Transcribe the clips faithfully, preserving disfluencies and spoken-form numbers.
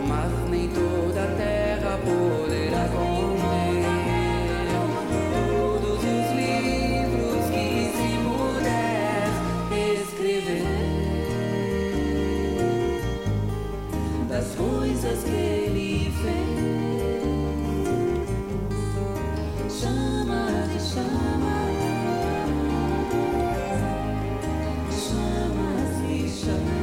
mas nem toda a terra poderá conter todos os livros que se puder escrever das coisas que ele fez. Chama de chama, chamas me chama,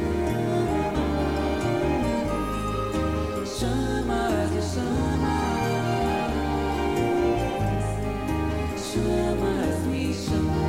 chamas de chama, chamas me chama.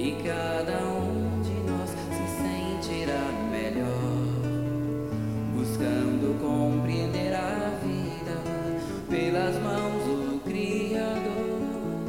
e cada um de nós se sentirá melhor, buscando compreender a vida pelas mãos do Criador.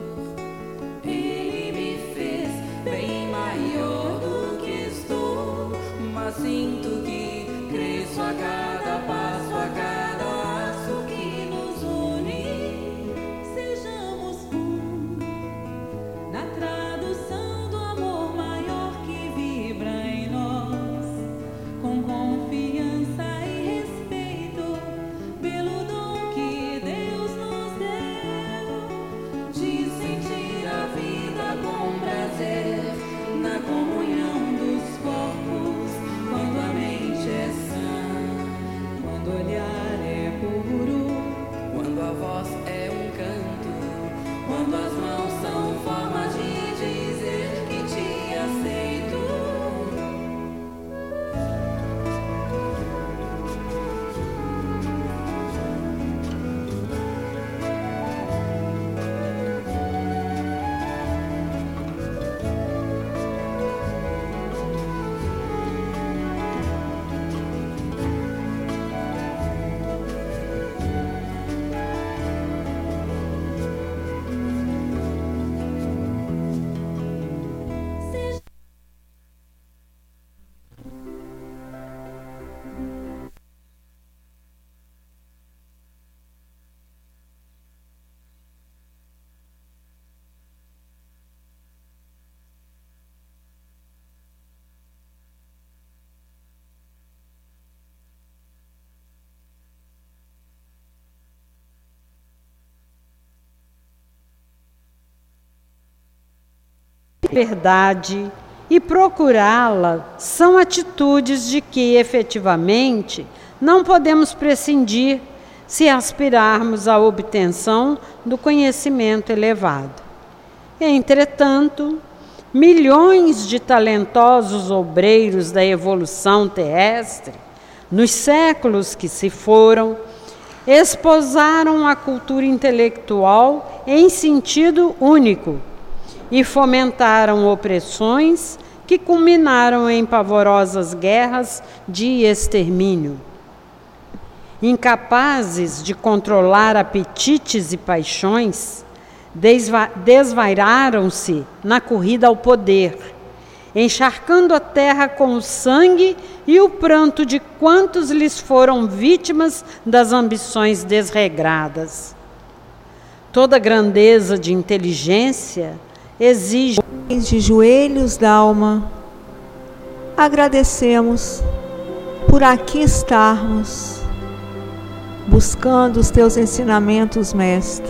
Ele me fez bem maior do que estou, mas sinto que cresço a cada passo, a cada laço que nos une. Sejamos um na tradução do amor maior que vibra em nós, com confiança e respeito pelo dom que Deus nos deu, De sentir a vida com prazer na comunhão dos corpos, quando a mente é sã, quando o olhar é puro, quando a voz é um canto, quando as mãos são formas de dizer que te aceito. Verdade e procurá-la são atitudes de que, efetivamente, não podemos prescindir se aspirarmos à obtenção do conhecimento elevado. Entretanto, milhões de talentosos obreiros da evolução terrestre, nos séculos que se foram, esposaram a cultura intelectual em sentido único e fomentaram opressões que culminaram em pavorosas guerras de extermínio. Incapazes de controlar apetites e paixões, desva- desvairaram-se na corrida ao poder, encharcando a terra com o sangue e o pranto de quantos lhes foram vítimas das ambições desregradas. Toda grandeza de inteligência exige de joelhos d'alma, agradecemos por aqui estarmos, buscando os teus ensinamentos, Mestre.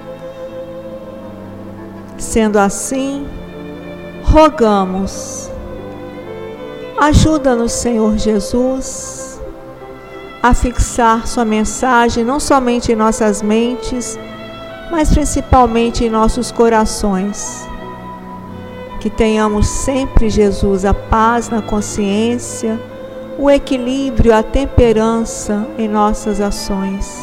Sendo assim, rogamos, ajuda-nos, Senhor Jesus, a fixar sua mensagem não somente em nossas mentes, mas principalmente em nossos corações. Que tenhamos sempre, Jesus, a paz na consciência, o equilíbrio, a temperança em nossas ações.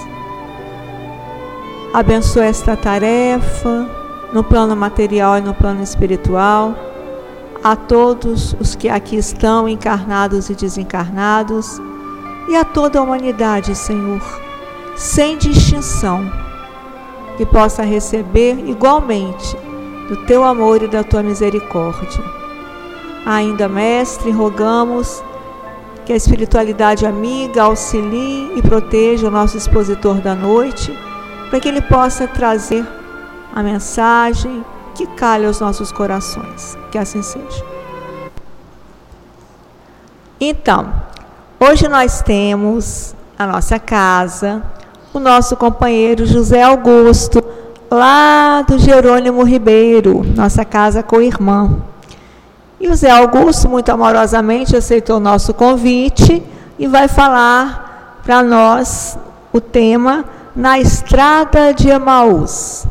Abençoa esta tarefa, no plano material e no plano espiritual, a todos os que aqui estão, encarnados e desencarnados, e a toda a humanidade, Senhor, sem distinção, que possa receber igualmente do teu amor e da tua misericórdia. Ainda, Mestre, rogamos que a espiritualidade amiga auxilie e proteja o nosso expositor da noite, para que ele possa trazer a mensagem que calhe aos nossos corações. Que assim seja. Então, hoje nós temos a nossa casa, o nosso companheiro José Augusto, lá do Jerônimo Ribeiro, nossa casa co-irmã. E o Zé Augusto, muito amorosamente, aceitou o nosso convite e vai falar para nós o tema Na Estrada de Emaús.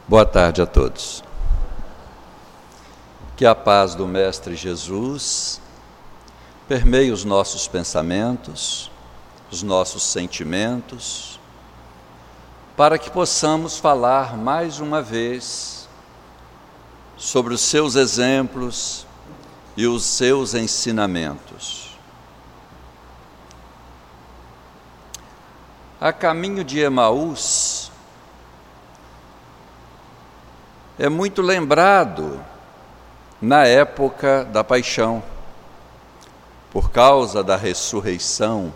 Boa tarde a todos. Que a paz do Mestre Jesus permeie os nossos pensamentos, os nossos sentimentos, para que possamos falar mais uma vez sobre os seus exemplos e os seus ensinamentos. A caminho de Emaús é muito lembrado na época da paixão, por causa da ressurreição.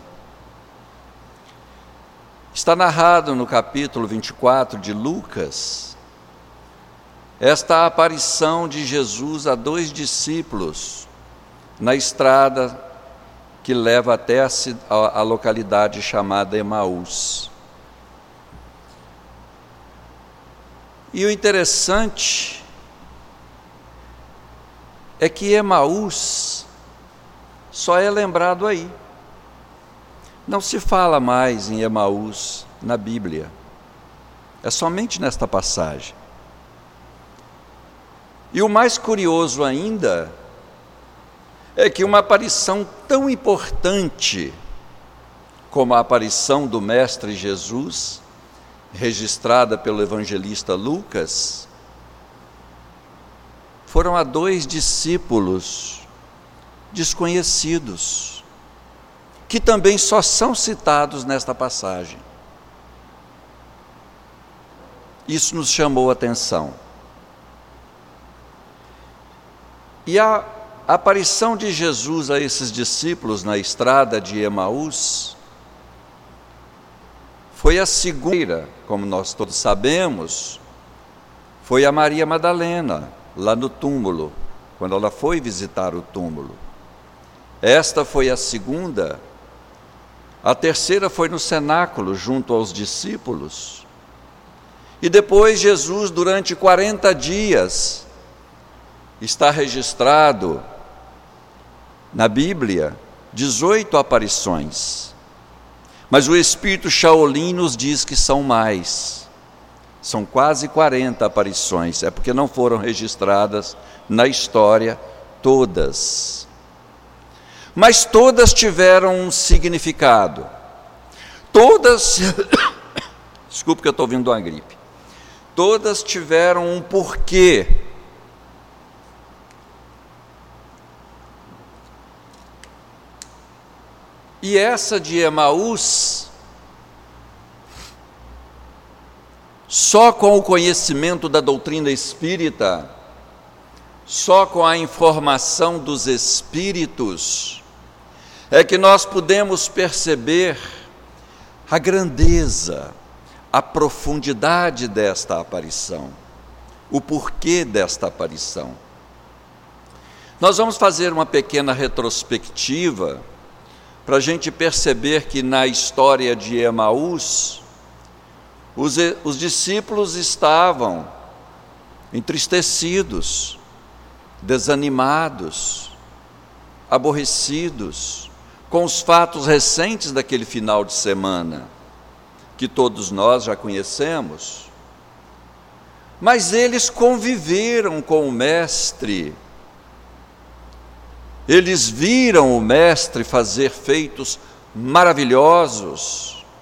Está narrado no capítulo vinte e quatro de Lucas, esta aparição de Jesus a dois discípulos na estrada que leva até a, a, a localidade chamada Emaús. E o interessante é que Emaús só é lembrado aí. Não se fala mais em Emaús na Bíblia. É somente nesta passagem. E o mais curioso ainda é que uma aparição tão importante como a aparição do Mestre Jesus, registrada pelo evangelista Lucas, foram a dois discípulos desconhecidos, que também só são citados nesta passagem. Isso nos chamou a atenção. E a aparição de Jesus a esses discípulos na estrada de Emaús foi a segunda, como nós todos sabemos, foi a Maria Madalena, lá no túmulo, quando ela foi visitar o túmulo. Esta foi a segunda. A terceira foi no cenáculo, junto aos discípulos. E depois Jesus, durante quarenta dias, está registrado na Bíblia, dezoito aparições. Mas o Espírito Shaolin nos diz que são mais. São quase quarenta aparições. É porque não foram registradas na história todas. Mas todas tiveram um significado. Todas, desculpe que eu estou vindo uma gripe. Todas tiveram um porquê. E essa de Emaús, só com o conhecimento da doutrina espírita, só com a informação dos espíritos, é que nós podemos perceber a grandeza, a profundidade desta aparição, o porquê desta aparição. Nós vamos fazer uma pequena retrospectiva para a gente perceber que na história de Emaús, os, os discípulos estavam entristecidos, desanimados, aborrecidos com os fatos recentes daquele final de semana, que todos nós já conhecemos. Mas eles conviveram com o Mestre. Eles viram o Mestre fazer feitos maravilhosos.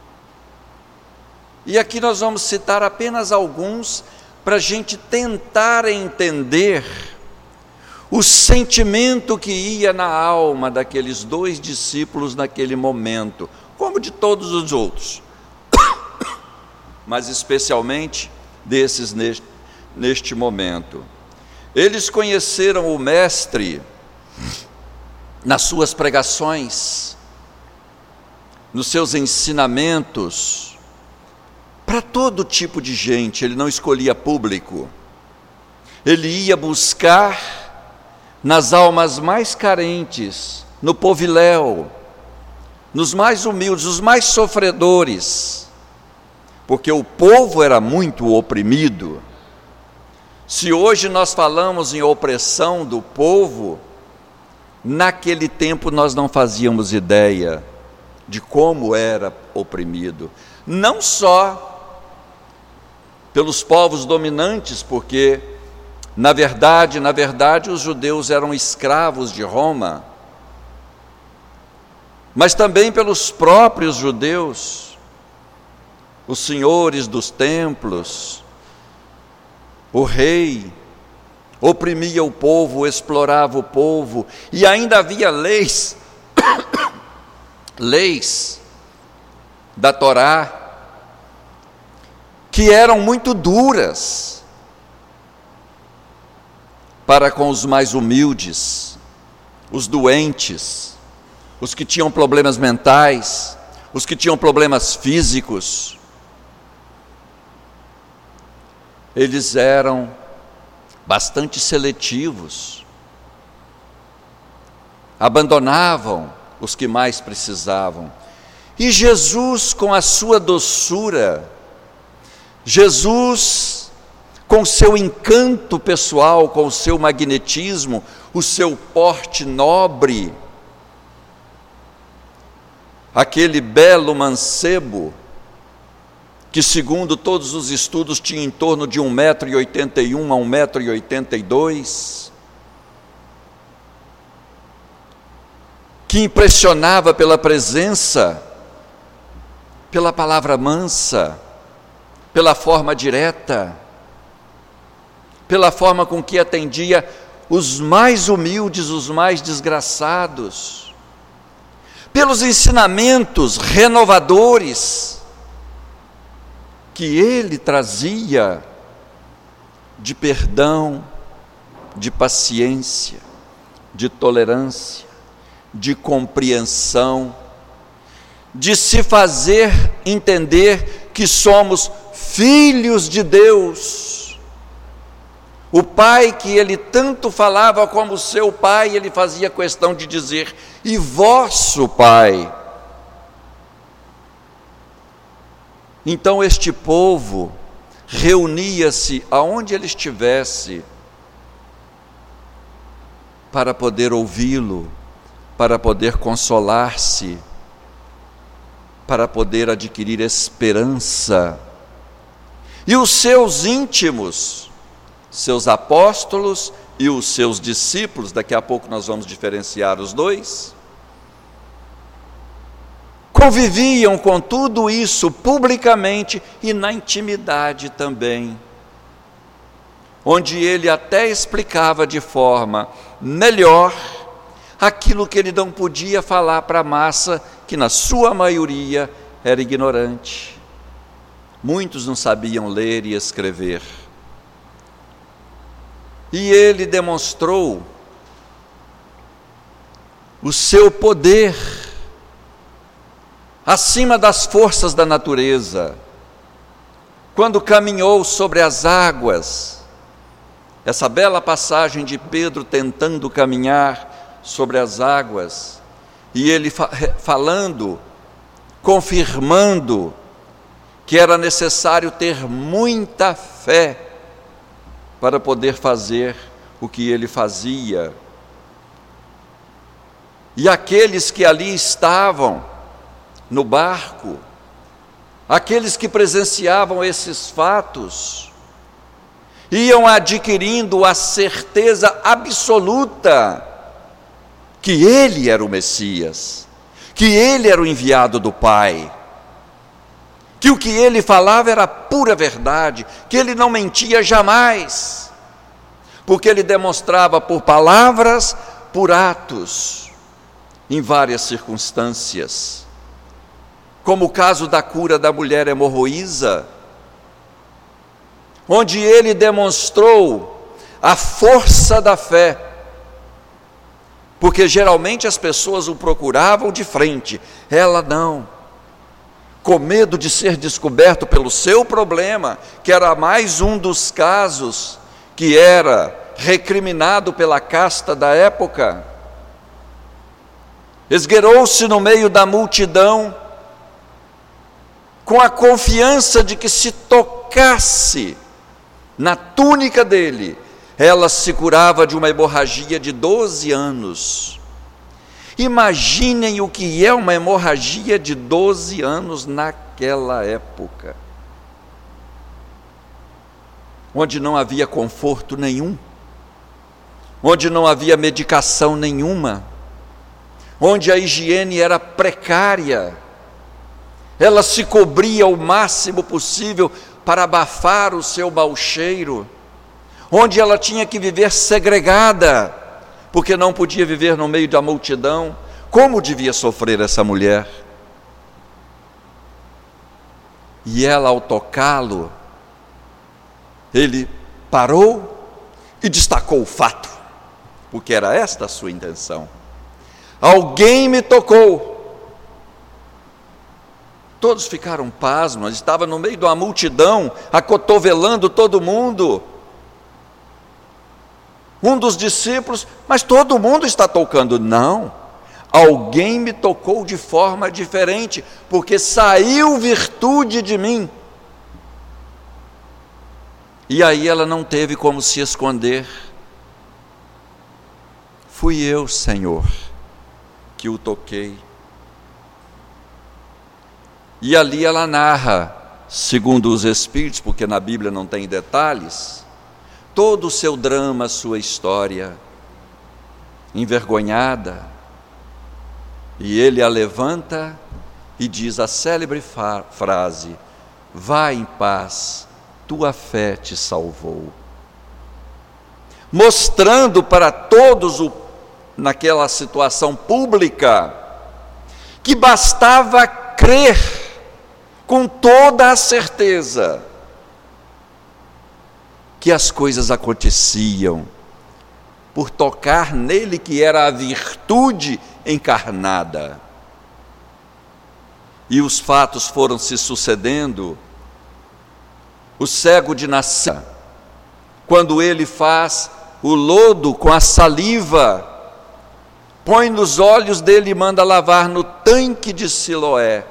E aqui nós vamos citar apenas alguns para a gente tentar entender o sentimento que ia na alma daqueles dois discípulos naquele momento, como de todos os outros, mas especialmente desses neste, neste momento. Eles conheceram o Mestre nas suas pregações, nos seus ensinamentos, para todo tipo de gente. Ele não escolhia público. Ele ia buscar nas almas mais carentes, no poviléu, nos mais humildes, os mais sofredores, porque o povo era muito oprimido. Se hoje nós falamos em opressão do povo, naquele tempo nós não fazíamos ideia de como era oprimido, não só pelos povos dominantes, porque, na verdade, na verdade, os judeus eram escravos de Roma, mas também pelos próprios judeus, os senhores dos templos, o rei oprimia o povo, explorava o povo, e ainda havia leis, leis da Torá, que eram muito duras para com os mais humildes, os doentes, os que tinham problemas mentais, os que tinham problemas físicos. Eles eram bastante seletivos, abandonavam os que mais precisavam. E Jesus, com a sua doçura, Jesus, com o seu encanto pessoal, com o seu magnetismo, o seu porte nobre, aquele belo mancebo, que segundo todos os estudos tinha em torno de um metro e oitenta e um a um metro e oitenta e dois, que impressionava pela presença, pela palavra mansa, pela forma direta, pela forma com que atendia os mais humildes, os mais desgraçados, pelos ensinamentos renovadores que ele trazia de perdão, de paciência, de tolerância, de compreensão, de se fazer entender que somos filhos de Deus. O Pai que ele tanto falava como seu Pai, ele fazia questão de dizer: e vosso Pai. Então este povo reunia-se aonde ele estivesse para poder ouvi-lo, para poder consolar-se, para poder adquirir esperança. E os seus íntimos, seus apóstolos e os seus discípulos, daqui a pouco nós vamos diferenciar os dois, conviviam com tudo isso publicamente e na intimidade também, onde ele até explicava de forma melhor aquilo que ele não podia falar para a massa, que na sua maioria era ignorante. Muitos não sabiam ler e escrever. E ele demonstrou o seu poder acima das forças da natureza, quando caminhou sobre as águas. Essa bela passagem de Pedro tentando caminhar sobre as águas, e ele fa- falando, confirmando que era necessário ter muita fé para poder fazer o que ele fazia. E aqueles que ali estavam no barco, aqueles que presenciavam esses fatos, iam adquirindo a certeza absoluta que ele era o Messias, que ele era o enviado do Pai, que o que ele falava era pura verdade, que ele não mentia jamais, porque ele demonstrava por palavras, por atos, em várias circunstâncias, como o caso da cura da mulher hemorroísa, onde ele demonstrou a força da fé, porque geralmente as pessoas o procuravam de frente, ela não, com medo de ser descoberto pelo seu problema, que era mais um dos casos que era recriminado pela casta da época. Esgueirou-se no meio da multidão, com a confiança de que se tocasse na túnica dele, ela se curava de uma hemorragia de doze anos. Imaginem o que é uma hemorragia de doze anos naquela época. onde não havia conforto nenhum, onde não havia medicação nenhuma, onde a higiene era precária. Ela se cobria o máximo possível para abafar o seu mau cheiro, onde ela tinha que viver segregada, porque não podia viver no meio da multidão. Como devia sofrer essa mulher? E ela, ao tocá-lo, ele parou e destacou o fato, porque era esta a sua intenção. Alguém me tocou. Todos ficaram pasmos, estava no meio de uma multidão, acotovelando todo mundo. Um dos discípulos, mas todo mundo está tocando. Não, alguém me tocou de forma diferente, porque saiu virtude de mim. E aí ela não teve como se esconder. Fui eu, Senhor, que o toquei. E ali ela narra, segundo os Espíritos, porque na Bíblia não tem detalhes, todo o seu drama, sua história, envergonhada. E ele a levanta e diz a célebre frase: vá em paz, tua fé te salvou. Mostrando para todos, o, naquela situação pública, que bastava crer com toda a certeza que as coisas aconteciam por tocar nele, que era a virtude encarnada. E os fatos foram se sucedendo. O cego de nascença, quando ele faz o lodo com a saliva, põe nos olhos dele e manda lavar no tanque de Siloé.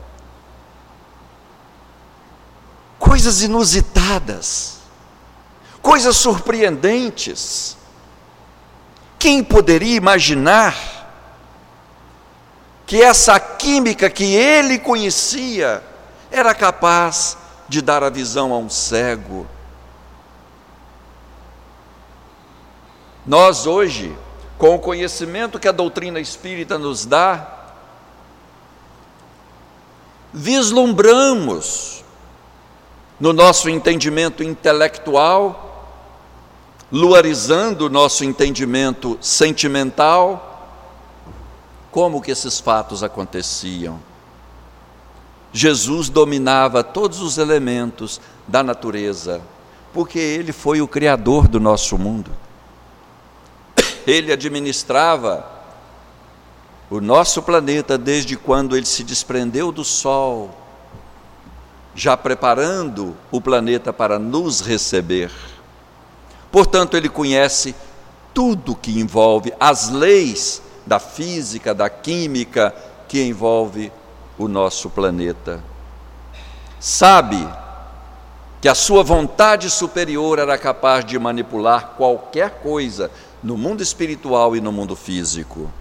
Coisas inusitadas, coisas surpreendentes. Quem poderia imaginar que essa química que ele conhecia era capaz de dar a visão a um cego? Nós hoje, com o conhecimento que a doutrina espírita nos dá, vislumbramos no nosso entendimento intelectual, luarizando o nosso entendimento sentimental, como que esses fatos aconteciam. Jesus dominava todos os elementos da natureza, porque Ele foi o Criador do nosso mundo. Ele administrava o nosso planeta desde quando Ele se desprendeu do Sol, já preparando o planeta para nos receber. Portanto, Ele conhece tudo que envolve as leis da física, da química, que envolve o nosso planeta. Sabe que a sua vontade superior era capaz de manipular qualquer coisa no mundo espiritual e no mundo físico.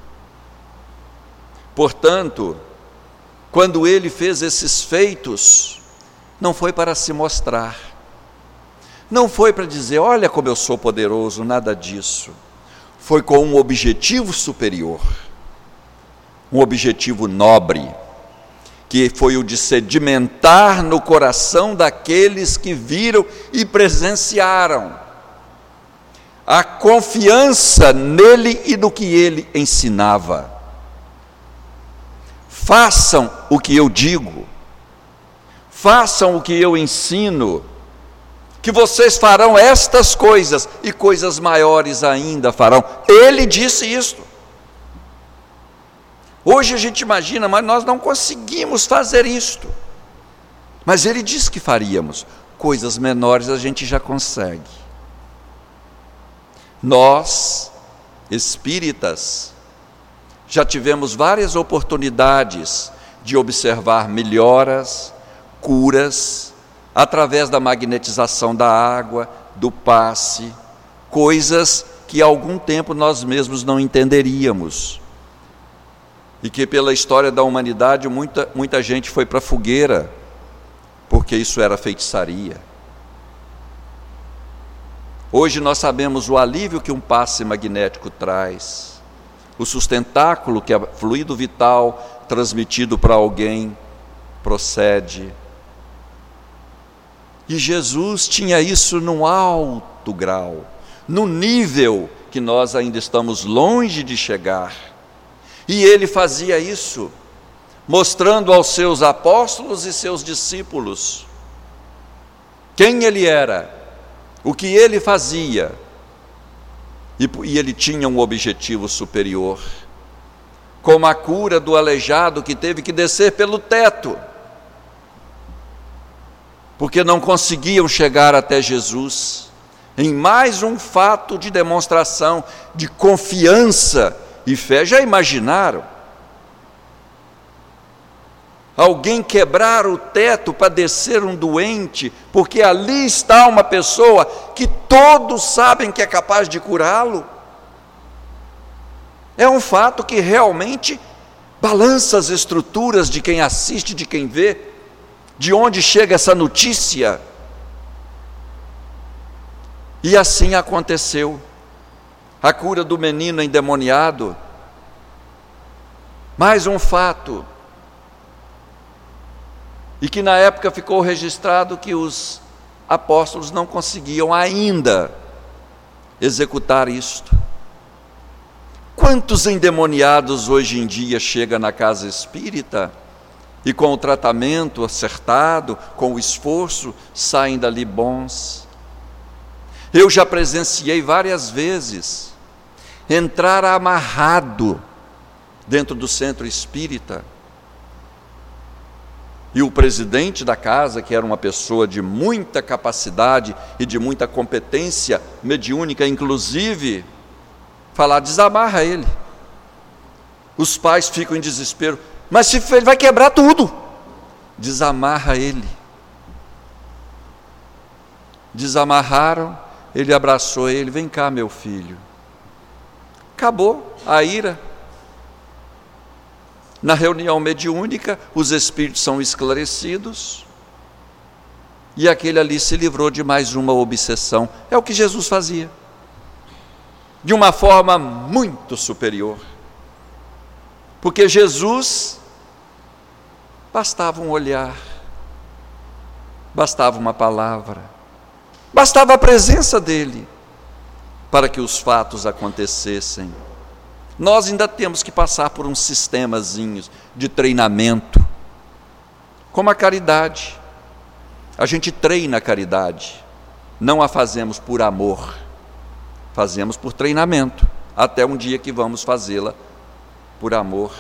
Portanto, quando Ele fez esses feitos, não foi para se mostrar, não foi para dizer, olha como eu sou poderoso, nada disso. Foi com um objetivo superior, um objetivo nobre, que foi o de sedimentar no coração daqueles que viram e presenciaram a confiança nele e no que ele ensinava. Façam o que eu digo, façam o que eu ensino, que vocês farão estas coisas e coisas maiores ainda farão. Ele disse isto. Hoje a gente imagina, mas nós não conseguimos fazer isto. Mas Ele disse que faríamos. Coisas menores a gente já consegue. Nós, espíritas, já tivemos várias oportunidades de observar melhoras, curas, através da magnetização da água, do passe, coisas que há algum tempo nós mesmos não entenderíamos. E que pela história da humanidade muita, muita gente foi para a fogueira, porque isso era feitiçaria. Hoje nós sabemos o alívio que um passe magnético traz, o sustentáculo que é fluido vital transmitido para alguém procede. E Jesus tinha isso num alto grau, no nível que nós ainda estamos longe de chegar. E ele fazia isso, mostrando aos seus apóstolos e seus discípulos quem ele era, o que ele fazia, e, e ele tinha um objetivo superior, como a cura do aleijado que teve que descer pelo teto, porque não conseguiam chegar até Jesus, em mais um fato de demonstração de confiança e fé. Já imaginaram? Alguém quebrar o teto para descer um doente, porque ali está uma pessoa que todos sabem que é capaz de curá-lo? É um fato que realmente balança as estruturas de quem assiste, de quem vê. De onde chega essa notícia? E assim aconteceu. A cura do menino endemoniado. Mais um fato. E que na época ficou registrado que os apóstolos não conseguiam ainda executar isto. Quantos endemoniados hoje em dia chegam na casa espírita e com o tratamento acertado, com o esforço, saem dali bons? Eu já presenciei várias vezes entrar amarrado dentro do centro espírita, e o presidente da casa, que era uma pessoa de muita capacidade e de muita competência mediúnica, inclusive, falar: desamarra ele. Os pais ficam em desespero: mas se ele vai quebrar tudo. Desamarra ele. Desamarraram, ele abraçou ele: vem cá, meu filho. Acabou a ira. Na reunião mediúnica, os espíritos são esclarecidos, e aquele ali se livrou de mais uma obsessão. É o que Jesus fazia, de uma forma muito superior, porque Jesus bastava um olhar, bastava uma palavra, bastava a presença dele para que os fatos acontecessem. Nós ainda temos que passar por uns sistemazinhos de treinamento, como a caridade. A gente treina a caridade, não a fazemos por amor, fazemos por treinamento, até um dia que vamos fazê-la por amor.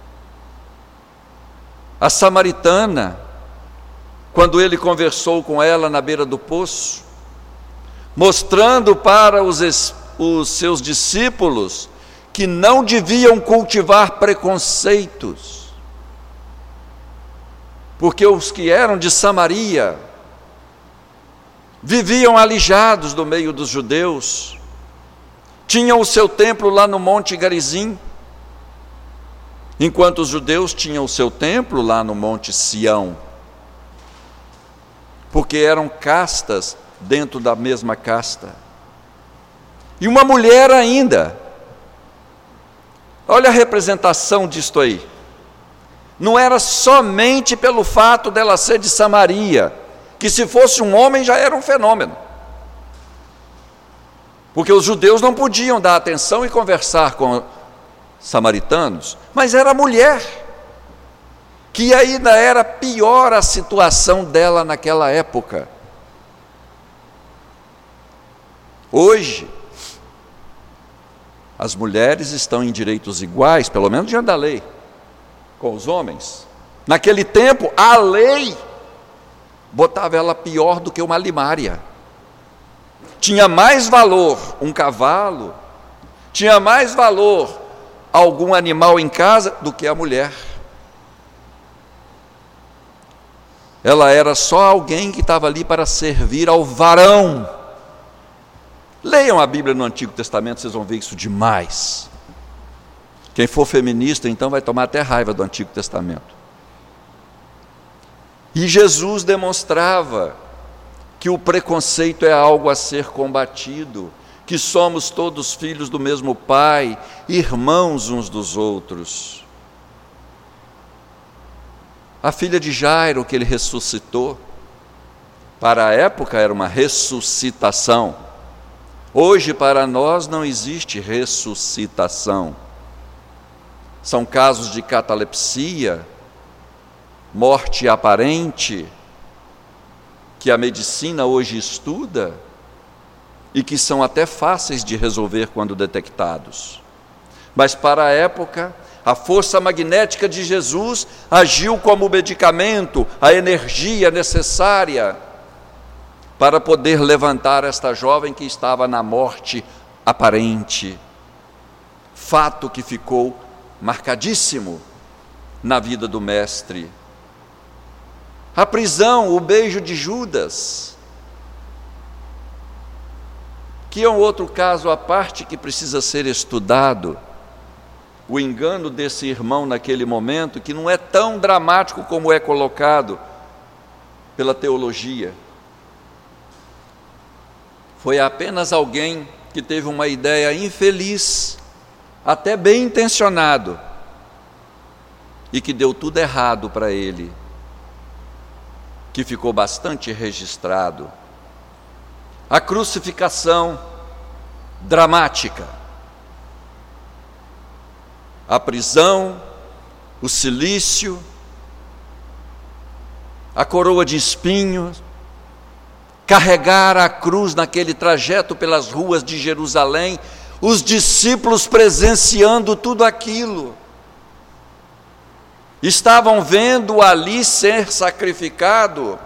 A samaritana, quando ele conversou com ela na beira do poço, mostrando para os, os seus discípulos que não deviam cultivar preconceitos, porque os que eram de Samaria viviam alijados do meio dos judeus, tinham o seu templo lá no Monte Garizim, enquanto os judeus tinham o seu templo lá no Monte Sião, porque eram castas dentro da mesma casta. E uma mulher ainda, olha a representação disto aí, não era somente pelo fato dela ser de Samaria, que se fosse um homem já era um fenômeno, porque os judeus não podiam dar atenção e conversar com samaritanos, mas era mulher, que ainda era pior a situação dela naquela época. Hoje, as mulheres estão em direitos iguais, pelo menos diante da lei, com os homens. Naquele tempo, a lei botava ela pior do que uma limária. Tinha mais valor um cavalo, tinha mais valor algum animal em casa do que a mulher. Ela era só alguém que estava ali para servir ao varão. Leiam a Bíblia no Antigo Testamento, vocês vão ver isso demais. Quem for feminista, então, vai tomar até raiva do Antigo Testamento. E Jesus demonstrava que o preconceito é algo a ser combatido, que somos todos filhos do mesmo Pai, irmãos uns dos outros. A filha de Jairo, que ele ressuscitou, para a época era uma ressuscitação. Hoje, para nós, não existe ressuscitação. São casos de catalepsia, morte aparente, que a medicina hoje estuda e que são até fáceis de resolver quando detectados. Mas para a época, a força magnética de Jesus agiu como medicamento, a energia necessária para poder levantar esta jovem que estava na morte aparente. Fato que ficou marcadíssimo na vida do Mestre. A prisão, o beijo de Judas, que é um outro caso à parte que precisa ser estudado. O engano desse irmão naquele momento, que não é tão dramático como é colocado pela teologia. Foi apenas alguém que teve uma ideia infeliz, até bem intencionado, e que deu tudo errado para ele, que ficou bastante registrado. A crucificação dramática, a prisão, o cilício, a coroa de espinhos, carregar a cruz naquele trajeto pelas ruas de Jerusalém, os discípulos presenciando tudo aquilo. Estavam vendo ali ser sacrificado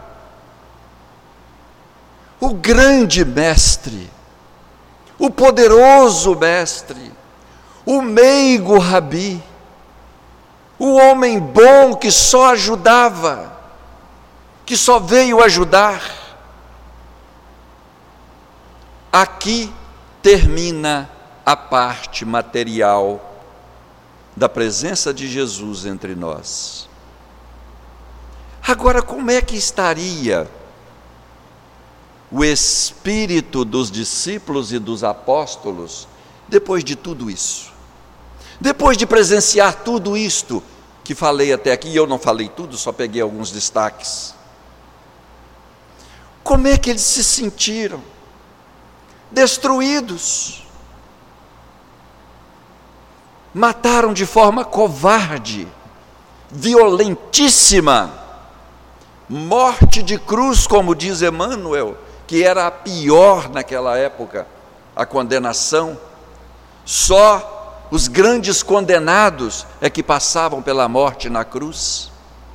o grande mestre, o poderoso mestre, o meigo rabi, o homem bom que só ajudava, que só veio ajudar. Aqui termina a parte material da presença de Jesus entre nós. Agora, como é que estaria o espírito dos discípulos e dos apóstolos depois de tudo isso? Depois de presenciar tudo isto que falei até aqui, e eu não falei tudo, só peguei alguns destaques. Como é que eles se sentiram? Destruídos. Mataram de forma covarde, violentíssima, morte de cruz, como diz Emmanuel, que era a pior naquela época, a condenação. Só os grandes condenados é que passavam pela morte na cruz.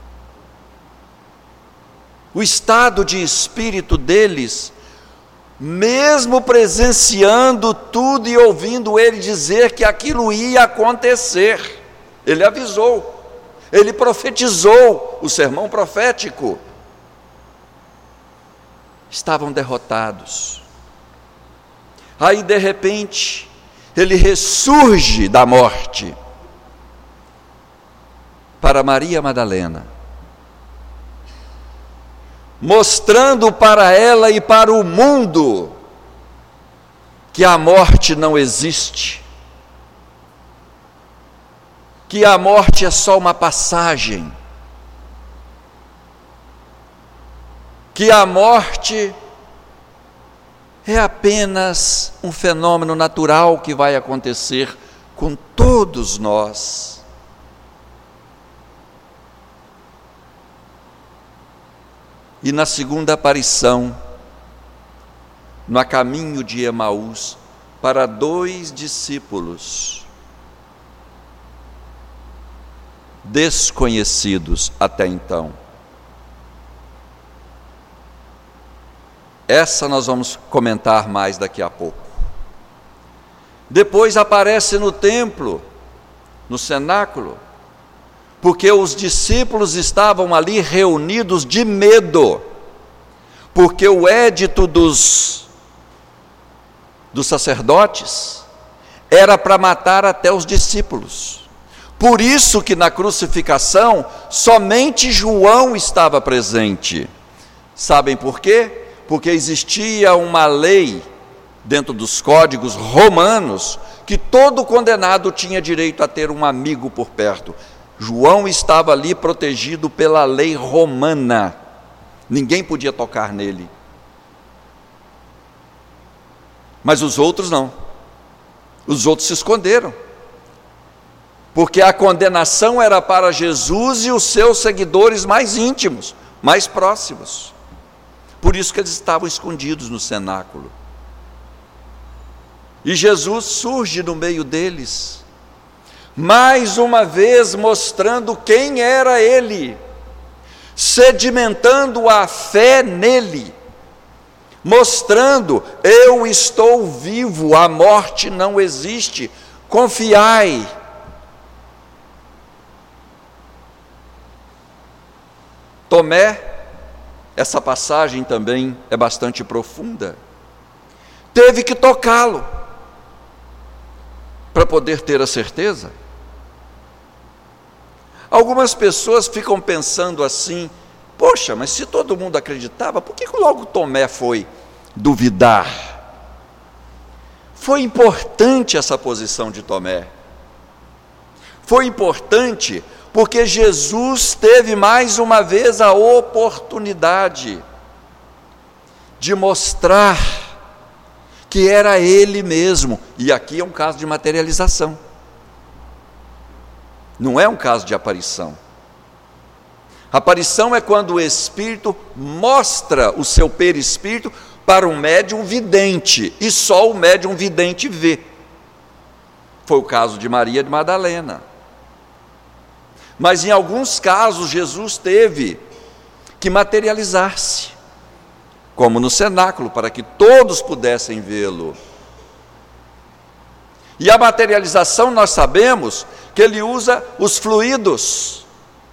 O estado de espírito deles, mesmo presenciando tudo e ouvindo ele dizer que aquilo ia acontecer, ele avisou, ele profetizou, o sermão profético, estavam derrotados. Aí de repente ele ressurge da morte para Maria Madalena, mostrando para ela e para o mundo que a morte não existe, que a morte é só uma passagem, que a morte é apenas um fenômeno natural que vai acontecer com todos nós. E na segunda aparição, no caminho de Emaús, para dois discípulos desconhecidos até então. Essa nós vamos comentar mais daqui a pouco. Depois aparece no templo, no cenáculo, porque os discípulos estavam ali reunidos de medo, porque o édito dos, dos sacerdotes era para matar até os discípulos. Por isso que na crucificação somente João estava presente. Sabem por quê? Porque existia uma lei dentro dos códigos romanos que todo condenado tinha direito a ter um amigo por perto. João estava ali protegido pela lei romana. Ninguém podia tocar nele. Mas os outros não. Os outros se esconderam. Porque a condenação era para Jesus e os seus seguidores mais íntimos, mais próximos. Por isso que eles estavam escondidos no cenáculo. E Jesus surge no meio deles, mais uma vez mostrando quem era Ele, sedimentando a fé nele, mostrando: eu estou vivo, a morte não existe, confiai. Tomé, essa passagem também é bastante profunda, teve que tocá-lo para poder ter a certeza. Algumas pessoas ficam pensando assim: poxa, mas se todo mundo acreditava, por que logo Tomé foi duvidar? Foi importante essa posição de Tomé. Foi importante porque Jesus teve mais uma vez a oportunidade de mostrar que era Ele mesmo. E aqui é um caso de materialização. Não é um caso de aparição. Aparição é quando o Espírito mostra o seu perispírito para um médium vidente, e só o médium vidente vê. Foi o caso de Maria de Madalena. Mas em alguns casos Jesus teve que materializar-se, como no cenáculo, para que todos pudessem vê-lo. E a materialização, nós sabemos que ele usa os fluidos,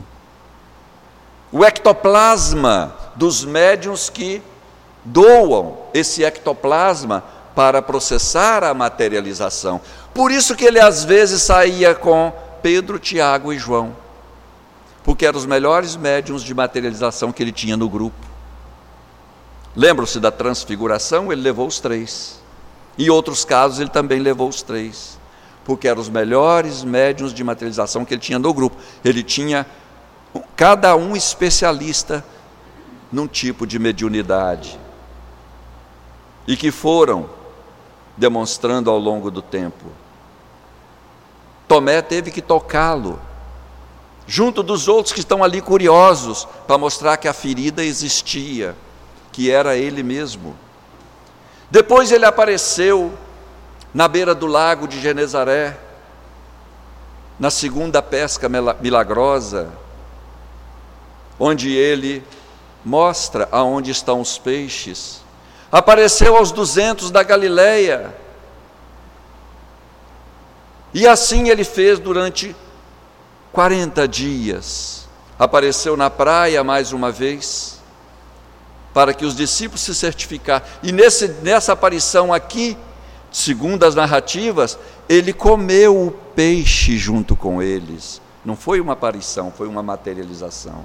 o ectoplasma dos médiuns que doam esse ectoplasma para processar a materialização. Por isso que ele às vezes saía com Pedro, Tiago e João, porque eram os melhores médiuns de materialização que ele tinha no grupo. Lembram-se da transfiguração? Ele levou os três. Em outros casos ele também levou os três, porque eram os melhores médiuns de materialização que ele tinha no grupo. Ele tinha cada um especialista num tipo de mediunidade, e que foram demonstrando ao longo do tempo. Tomé teve que tocá-lo, junto dos outros que estão ali curiosos, para mostrar que a ferida existia, que era ele mesmo. Depois ele apareceu na beira do lago de Genezaré, na segunda pesca milagrosa, onde ele mostra aonde estão os peixes. Apareceu aos duzentos da Galileia, e assim ele fez durante quarenta dias. Apareceu na praia mais uma vez, para que os discípulos se certificassem. E nesse, nessa aparição aqui, segundo as narrativas, ele comeu o peixe junto com eles. Não foi uma aparição, foi uma materialização.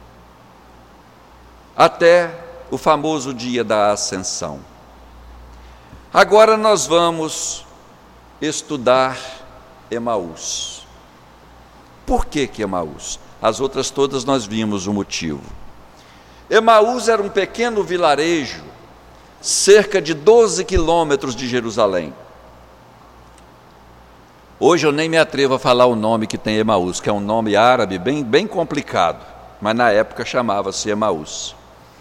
Até o famoso dia da ascensão. Agora nós vamos estudar Emaús. Por que que Emaús? As outras todas nós vimos o motivo. Emaús era um pequeno vilarejo, cerca de doze quilômetros de Jerusalém. Hoje eu nem me atrevo a falar o nome que tem Emaús, que é um nome árabe bem, bem complicado, mas na época chamava-se Emaús.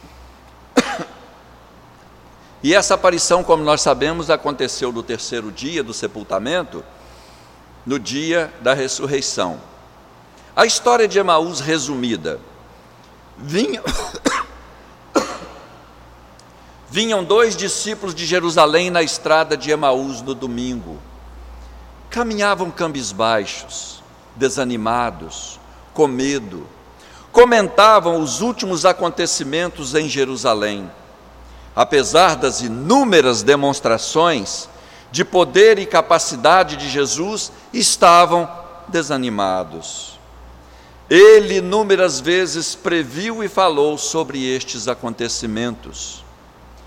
E essa aparição, como nós sabemos, aconteceu no terceiro dia do sepultamento, no dia da ressurreição. A história de Emaús resumida: vinham, vinham dois discípulos de Jerusalém na estrada de Emaús no domingo. Caminhavam cabisbaixos, desanimados, com medo. Comentavam os últimos acontecimentos em Jerusalém. Apesar das inúmeras demonstrações de poder e capacidade de Jesus, estavam desanimados. Ele inúmeras vezes previu e falou sobre estes acontecimentos.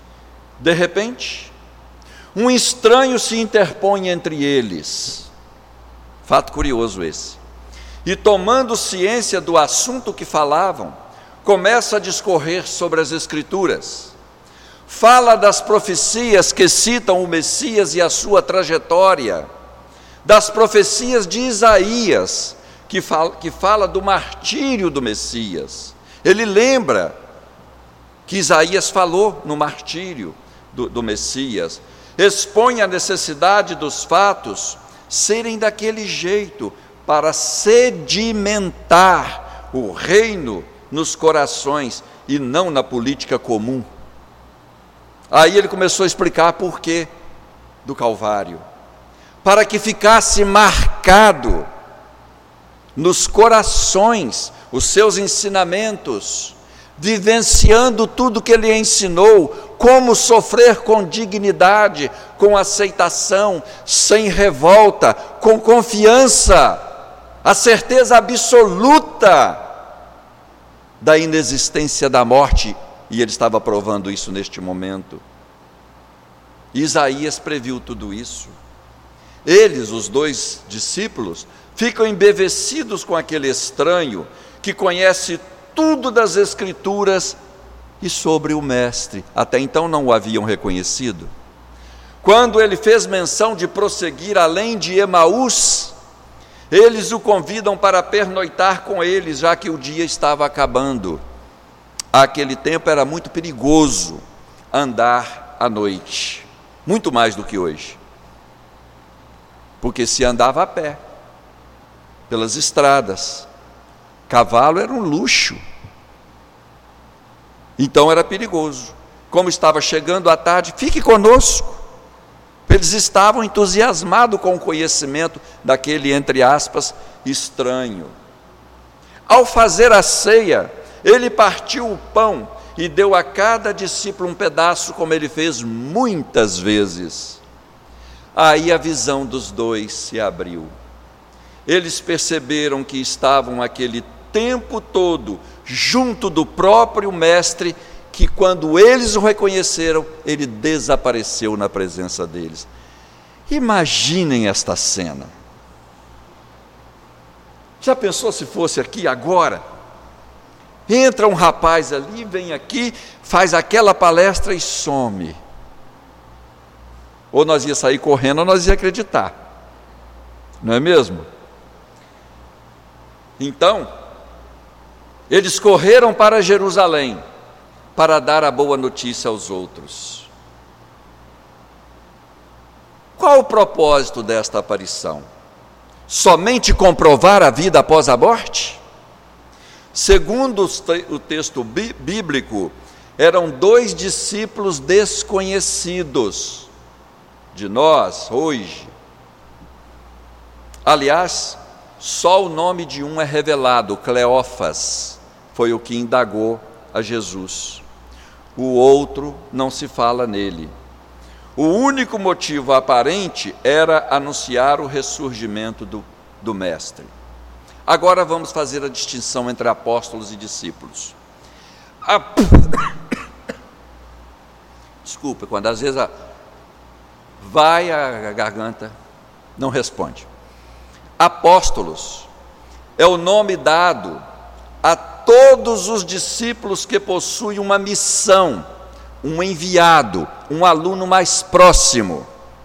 De repente, um estranho se interpõe entre eles. Fato curioso esse. E tomando ciência do assunto que falavam, começa a discorrer sobre as Escrituras. Fala das profecias que citam o Messias e a sua trajetória, das profecias de Isaías, que fala, que fala do martírio do Messias. Ele lembra que Isaías falou no martírio do, do Messias, expõe a necessidade dos fatos serem daquele jeito, para sedimentar o reino nos corações e não na política comum. Aí ele começou a explicar por quê do Calvário, para que ficasse marcado nos corações os seus ensinamentos, vivenciando tudo que ele ensinou, como sofrer com dignidade, com aceitação, sem revolta, com confiança, a certeza absoluta da inexistência da morte, e ele estava provando isso neste momento. Isaías previu tudo isso. Eles, os dois discípulos, ficam embevecidos com aquele estranho que conhece tudo das Escrituras e sobre o Mestre. Até então não o haviam reconhecido. Quando ele fez menção de prosseguir além de Emaús, eles o convidam para pernoitar com eles, já que o dia estava acabando. Aquele tempo era muito perigoso andar à noite, muito mais do que hoje, porque se andava a pé, pelas estradas. Cavalo era um luxo, então era perigoso. Como estava chegando a tarde, fique conosco. Eles estavam entusiasmados com o conhecimento daquele, entre aspas, estranho. Ao fazer a ceia, ele partiu o pão e deu a cada discípulo um pedaço, como ele fez muitas vezes. Aí a visão dos dois se abriu. Eles perceberam que estavam aquele tempo todo junto do próprio Mestre, que quando eles o reconheceram, ele desapareceu na presença deles. Imaginem esta cena. Já pensou se fosse aqui agora? Entra um rapaz ali, vem aqui, faz aquela palestra e some. Ou nós ia sair correndo, ou nós ia acreditar. Não é mesmo? Então, eles correram para Jerusalém para dar a boa notícia aos outros. Qual o propósito desta aparição? Somente comprovar a vida após a morte? Segundo o texto bíblico, eram dois discípulos desconhecidos de nós hoje. Aliás, só o nome de um é revelado, Cleófas, foi o que indagou a Jesus. O outro não se fala nele. O único motivo aparente era anunciar o ressurgimento do, do Mestre. Agora vamos fazer a distinção entre apóstolos e discípulos. A... Desculpa, quando às vezes a... vai a garganta, não responde. Apóstolos é o nome dado a todos os discípulos que possuem uma missão, um enviado, um aluno mais próximo.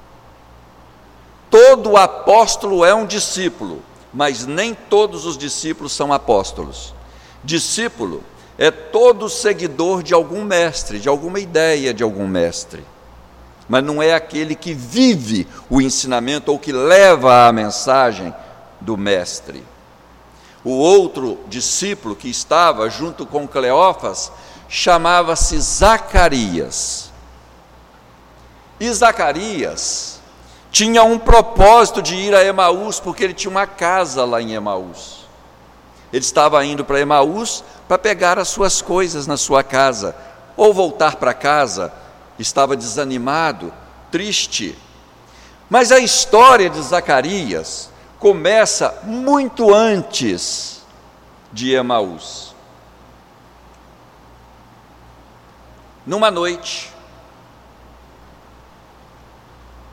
Todo apóstolo é um discípulo, mas nem todos os discípulos são apóstolos. Discípulo é todo seguidor de algum mestre, de alguma ideia de algum mestre, mas não é aquele que vive o ensinamento ou que leva a mensagem do mestre. O outro discípulo que estava junto com Cleófas chamava-se Zacarias. E Zacarias tinha um propósito de ir a Emaús, porque ele tinha uma casa lá em Emaús. Ele estava indo para Emaús para pegar as suas coisas na sua casa, ou voltar para casa. Estava desanimado, triste. Mas a história de Zacarias começa muito antes de Emaús. Numa noite,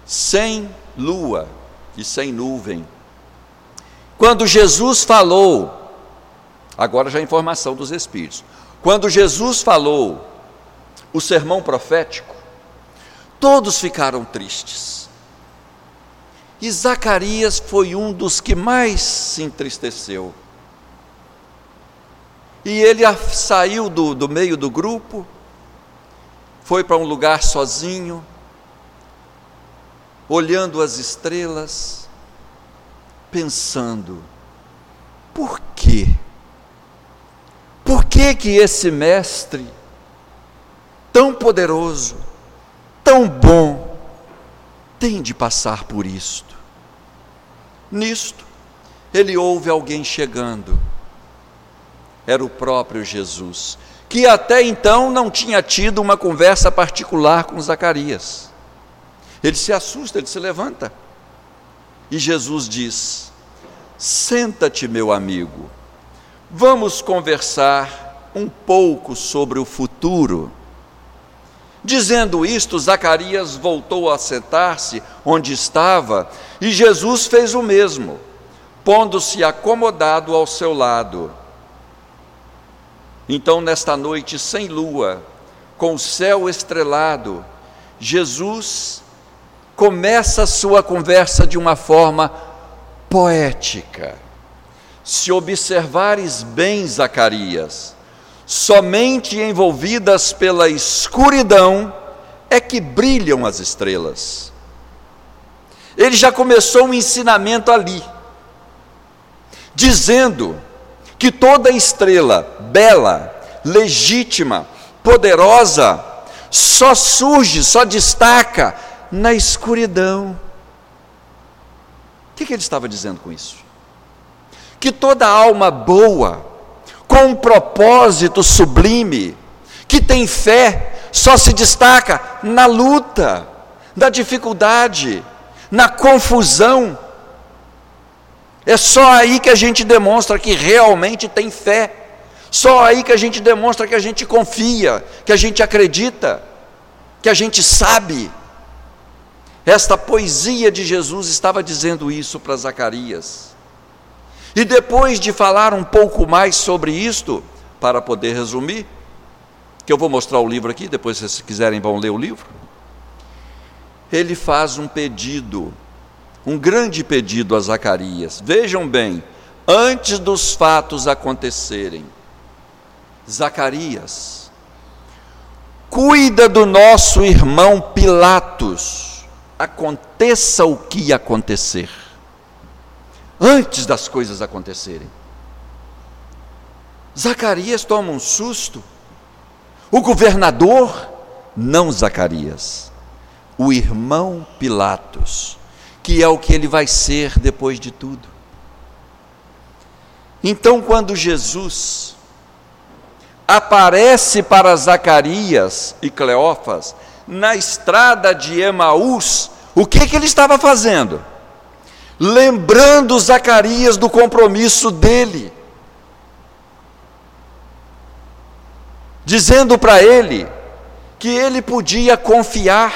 sem lua e sem nuvem. Quando Jesus falou, agora já a informação dos Espíritos, quando Jesus falou o sermão profético, todos ficaram tristes. E Zacarias foi um dos que mais se entristeceu. E ele saiu do, do meio do grupo, foi para um lugar sozinho, olhando as estrelas, pensando, por quê? Por que que esse mestre, tão poderoso, tão bom, tem de passar por isto? Nisto, ele ouve alguém chegando. Era o próprio Jesus, que até então não tinha tido uma conversa particular com Zacarias. Ele se assusta, ele se levanta. E Jesus diz: senta-te, meu amigo, vamos conversar um pouco sobre o futuro. Dizendo isto, Zacarias voltou a sentar-se onde estava, e Jesus fez o mesmo, pondo-se acomodado ao seu lado. Então, nesta noite sem lua, com o céu estrelado, Jesus começa a sua conversa de uma forma poética. Se observares bem, Zacarias, somente envolvidas pela escuridão é que brilham as estrelas. Ele já começou um ensinamento ali, dizendo que toda estrela bela, legítima, poderosa, só surge, só destaca na escuridão. O que que ele estava dizendo com isso? Que toda alma boa, com um propósito sublime, que tem fé, só se destaca na luta, na dificuldade, na confusão. É só aí que a gente demonstra que realmente tem fé. Só aí que a gente demonstra que a gente confia, que a gente acredita, que a gente sabe. Esta poesia de Jesus estava dizendo isso para Zacarias. E depois de falar um pouco mais sobre isto, para poder resumir, que eu vou mostrar o livro aqui, depois se vocês quiserem vão ler o livro, ele faz um pedido, um grande pedido a Zacarias. Vejam bem, antes dos fatos acontecerem, Zacarias, cuida do nosso irmão Pilatos, aconteça o que acontecer, antes das coisas acontecerem. Zacarias toma um susto. O governador, não Zacarias, o irmão Pilatos, que é o que ele vai ser depois de tudo. Então, quando Jesus aparece para Zacarias e Cleófas na estrada de Emaús, o que que ele estava fazendo? Lembrando Zacarias do compromisso dele, dizendo para ele que ele podia confiar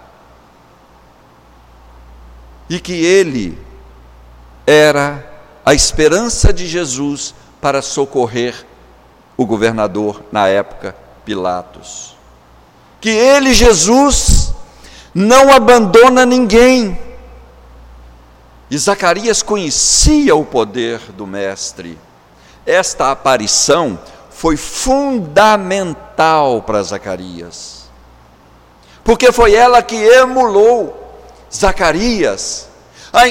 e que ele era a esperança de Jesus para socorrer o governador na época, Pilatos. Que ele, Jesus, não abandona ninguém. E Zacarias conhecia o poder do Mestre. Esta aparição foi fundamental para Zacarias, porque foi ela que emulou Zacarias a,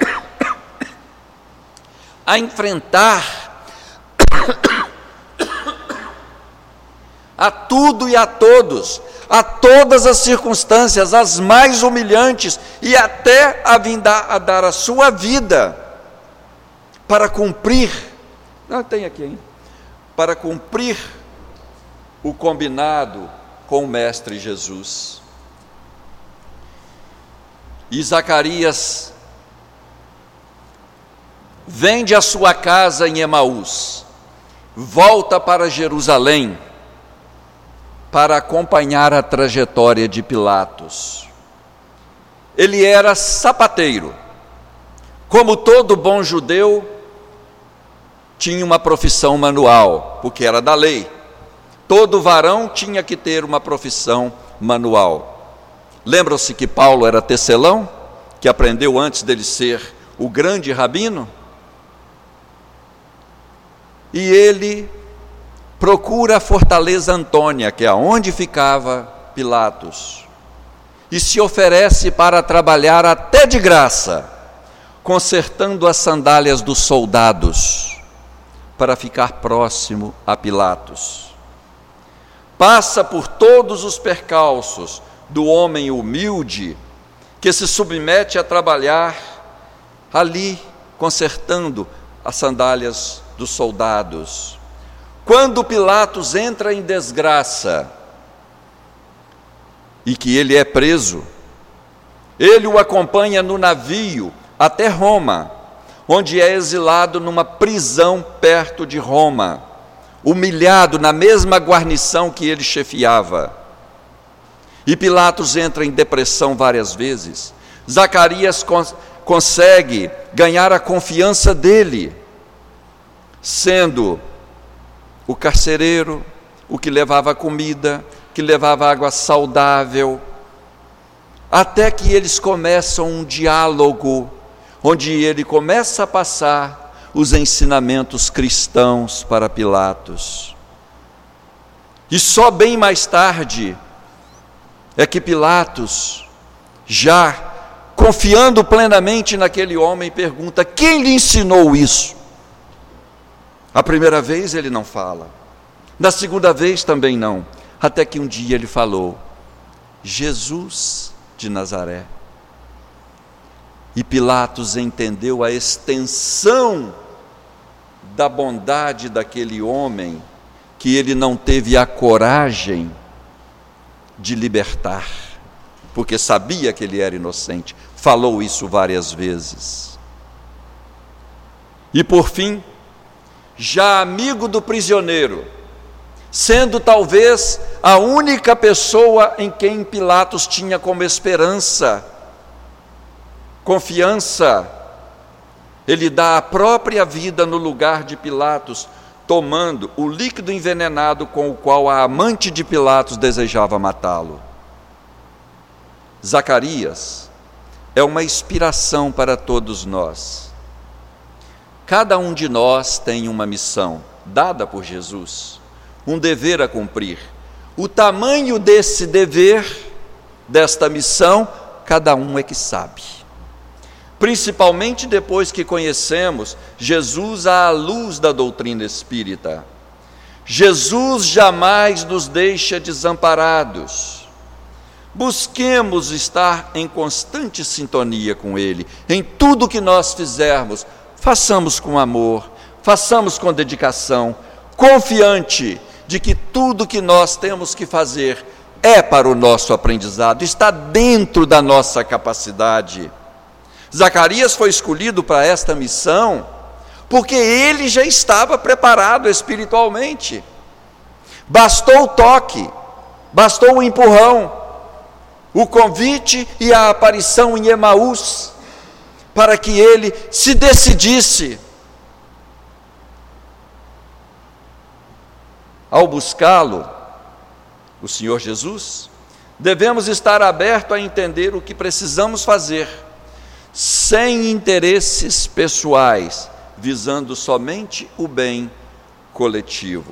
a enfrentar a tudo e a todos, a todas as circunstâncias, as mais humilhantes, e até a vir dar, a dar a sua vida para cumprir, não tem aqui ainda, para cumprir o combinado com o Mestre Jesus. E Zacarias vende a sua casa em Emaús, volta para Jerusalém, para acompanhar a trajetória de Pilatos. ele era sapateiro. Como todo bom judeu, tinha uma profissão manual, porque era da lei. Todo varão tinha que ter uma profissão manual. Lembram-se que Paulo era tecelão, que aprendeu antes dele ser o grande rabino? E ele procura a fortaleza Antônia, que é onde ficava Pilatos, e se oferece para trabalhar até de graça, consertando as sandálias dos soldados, para ficar próximo a Pilatos. Passa por todos os percalços do homem humilde, que se submete a trabalhar ali, consertando as sandálias dos soldados. Quando Pilatos entra em desgraça e que ele é preso, ele o acompanha no navio até Roma, onde é exilado numa prisão perto de Roma, humilhado na mesma guarnição que ele chefiava. E Pilatos entra em depressão várias vezes. Zacarias cons- consegue ganhar a confiança dele, sendo o carcereiro, o que levava comida, que levava água saudável, até que eles começam um diálogo, onde ele começa a passar os ensinamentos cristãos para Pilatos. E só bem mais tarde é que Pilatos, já confiando plenamente naquele homem, pergunta: quem lhe ensinou isso? A primeira vez ele não fala, na segunda vez também não, até que um dia ele falou: Jesus de Nazaré. E Pilatos entendeu a extensão da bondade daquele homem, que ele não teve a coragem de libertar, porque sabia que ele era inocente, falou isso várias vezes. E por fim, já amigo do prisioneiro, sendo talvez a única pessoa em quem Pilatos tinha como esperança, confiança, ele dá a própria vida no lugar de Pilatos, tomando o líquido envenenado com o qual a amante de Pilatos desejava matá-lo. Zacarias é uma inspiração para todos nós. Cada um de nós tem uma missão dada por Jesus, um dever a cumprir. O tamanho desse dever, desta missão, cada um é que sabe. Principalmente depois que conhecemos Jesus à luz da doutrina espírita. Jesus jamais nos deixa desamparados. Busquemos estar em constante sintonia com Ele. Em tudo que nós fizermos, façamos com amor, façamos com dedicação, confiante de que tudo que nós temos que fazer é para o nosso aprendizado, está dentro da nossa capacidade. Zacarias foi escolhido para esta missão porque ele já estava preparado espiritualmente. Bastou o toque, bastou o empurrão, o convite e a aparição em Emaús, para que ele se decidisse. Ao buscá-lo, o Senhor Jesus, devemos estar abertos a entender o que precisamos fazer, sem interesses pessoais, visando somente o bem coletivo.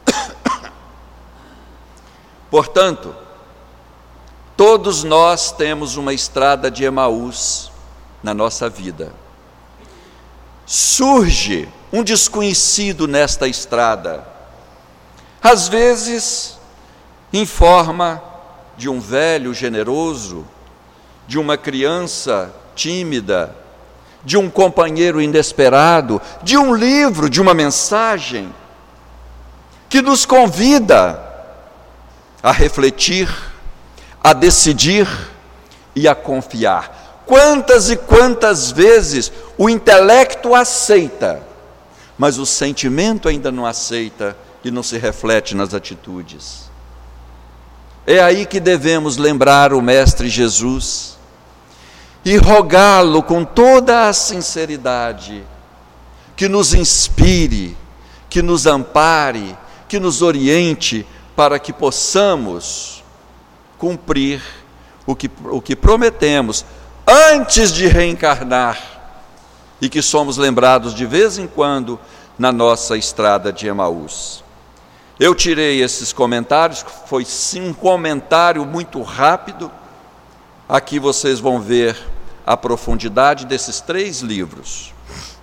Portanto, todos nós temos uma estrada de Emaús na nossa vida. Surge um desconhecido nesta estrada, às vezes em forma de um velho generoso, de uma criança tímida, de um companheiro inesperado, de um livro, de uma mensagem, que nos convida a refletir, a decidir e a confiar. Quantas e quantas vezes o intelecto aceita, mas o sentimento ainda não aceita e não se reflete nas atitudes. É aí que devemos lembrar o Mestre Jesus, e rogá-lo com toda a sinceridade, que nos inspire, que nos ampare, que nos oriente, para que possamos cumprir o que, o que prometemos antes de reencarnar, e que somos lembrados de vez em quando na nossa estrada de Emaús. Eu tirei esses comentários, foi sim um comentário muito rápido. Aqui vocês vão ver a profundidade desses três livros.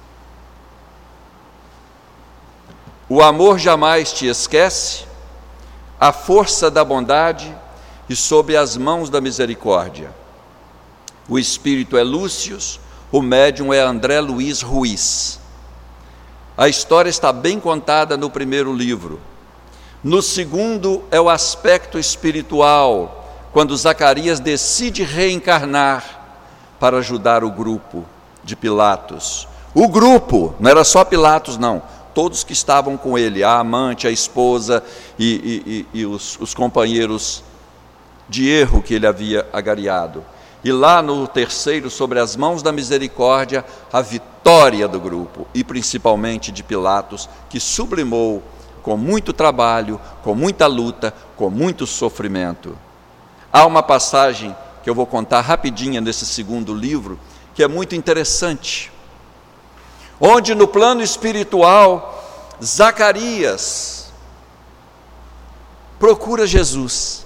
O amor jamais te esquece, a força da bondade e sob as mãos da misericórdia. O espírito é Lúcio, o médium é André Luiz Ruiz. A história está bem contada no primeiro livro. No segundo é o aspecto espiritual, quando Zacarias decide reencarnar para ajudar o grupo de Pilatos. O grupo, não era só Pilatos não, todos que estavam com ele, a amante, a esposa e, e, e os, os companheiros de erro que ele havia agariado. E lá no terceiro, sobre as mãos da misericórdia, a vitória do grupo, e principalmente de Pilatos, que sublimou com muito trabalho, com muita luta, com muito sofrimento. Há uma passagem que eu vou contar rapidinha nesse segundo livro, que é muito interessante, onde no plano espiritual, Zacarias procura Jesus,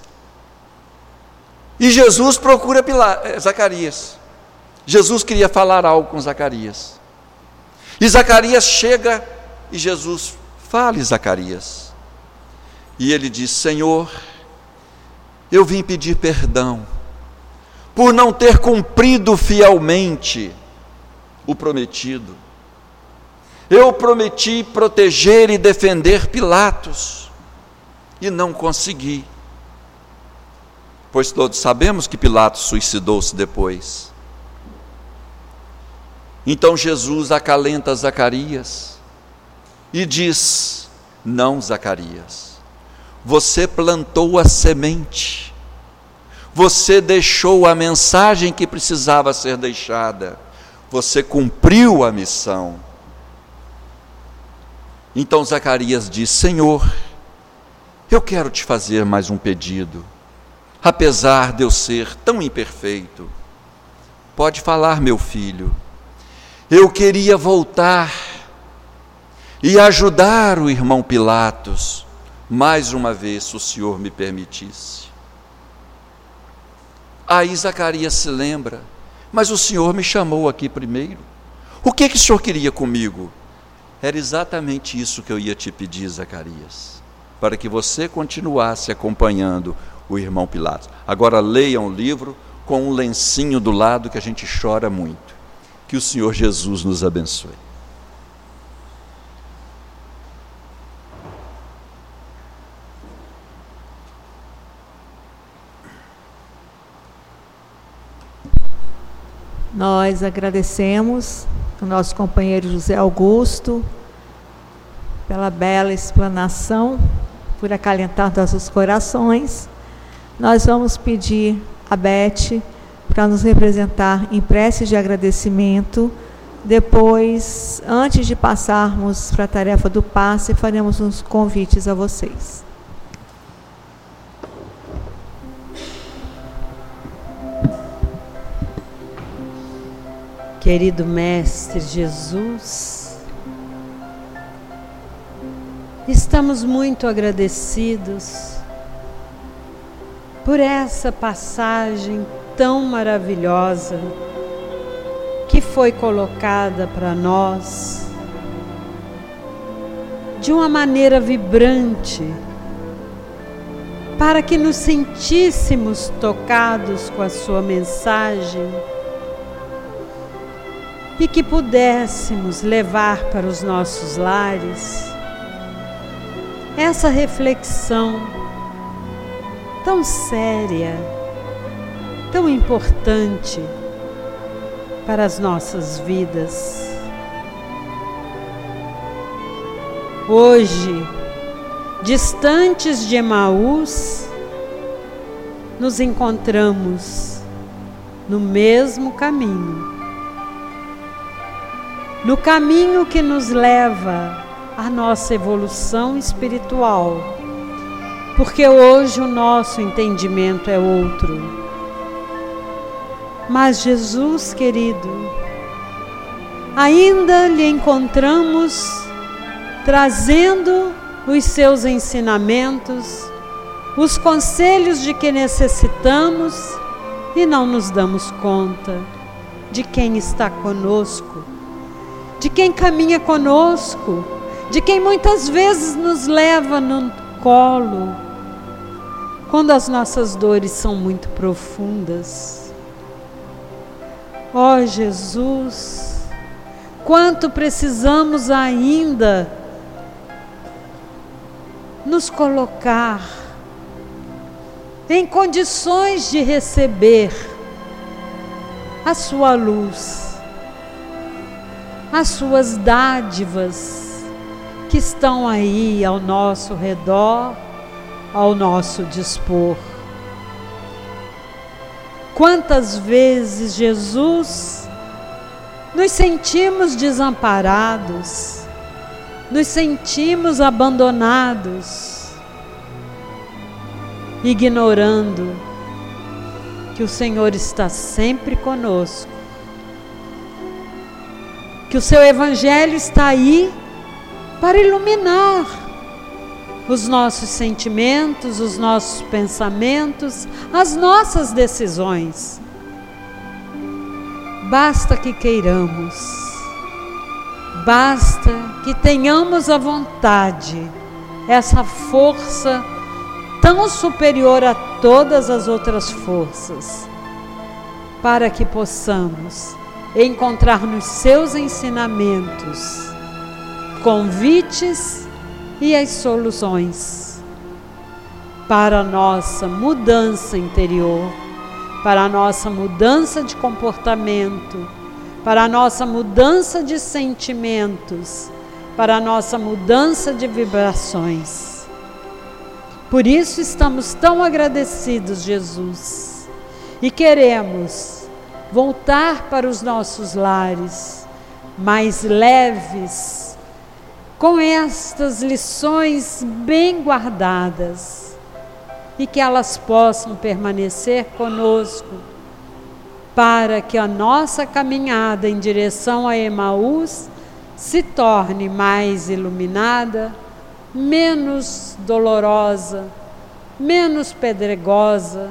e Jesus procura Pilatos, Zacarias. Jesus queria falar algo com Zacarias, e Zacarias chega, e Jesus, fale Zacarias, e ele diz: Senhor, eu vim pedir perdão, por não ter cumprido fielmente o prometido. Eu prometi proteger e defender Pilatos, e não consegui, pois todos sabemos que Pilatos suicidou-se depois. Então Jesus acalenta Zacarias e diz: não, Zacarias, você plantou a semente, você deixou a mensagem que precisava ser deixada, você cumpriu a missão. Então Zacarias diz: Senhor, eu quero te fazer mais um pedido, apesar de eu ser tão imperfeito. Pode falar, meu filho. Eu queria voltar e ajudar o irmão Pilatos, mais uma vez, se o Senhor me permitisse. Aí Zacarias se lembra: mas o Senhor me chamou aqui primeiro. O que que o Senhor queria comigo? Era exatamente isso que eu ia te pedir, Zacarias, para que você continuasse acompanhando o irmão Pilatos. Agora leiam o livro com um lencinho do lado, que a gente chora muito. Que o Senhor Jesus nos abençoe. Nós agradecemos ao nosso companheiro José Augusto pela bela explanação, por acalentar nossos corações. Nós vamos pedir a Beth para nos representar em prece de agradecimento. Depois, antes de passarmos para a tarefa do passe, faremos uns convites a vocês. Querido Mestre Jesus, estamos muito agradecidos por essa passagem tão maravilhosa que foi colocada para nós de uma maneira vibrante, para que nos sentíssemos tocados com a sua mensagem e que pudéssemos levar para os nossos lares essa reflexão tão séria, tão importante para as nossas vidas. Hoje, distantes de Emaús, nos encontramos no mesmo caminho. No caminho que nos leva à nossa evolução espiritual. Porque hoje o nosso entendimento é outro. Mas Jesus, querido, ainda lhe encontramos trazendo os seus ensinamentos, os conselhos de que necessitamos e não nos damos conta de quem está conosco, de quem caminha conosco, de quem muitas vezes nos leva no colo, quando as nossas dores são muito profundas. Ó Jesus, quanto precisamos ainda nos colocar em condições de receber a sua luz, as suas dádivas que estão aí ao nosso redor, ao nosso dispor. Quantas vezes, Jesus, nos sentimos desamparados, nos sentimos abandonados, ignorando que o Senhor está sempre conosco, que o seu Evangelho está aí para iluminar os nossos sentimentos, os nossos pensamentos, as nossas decisões. Basta que queiramos, basta que tenhamos a vontade, essa força tão superior a todas as outras forças, para que possamos encontrar nos seus ensinamentos convites e as soluções para a nossa mudança interior, para a nossa mudança de comportamento, para a nossa mudança de sentimentos, para a nossa mudança de vibrações. Por isso estamos tão agradecidos, Jesus, e queremos voltar para os nossos lares mais leves, com estas lições bem guardadas, e que elas possam permanecer conosco, para que a nossa caminhada em direção a Emaús se torne mais iluminada, menos dolorosa, menos pedregosa,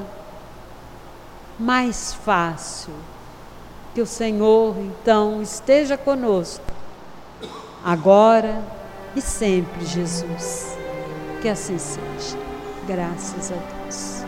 mais fácil. Que o Senhor, então, esteja conosco, agora e sempre, Jesus. Que assim seja. Graças a Deus.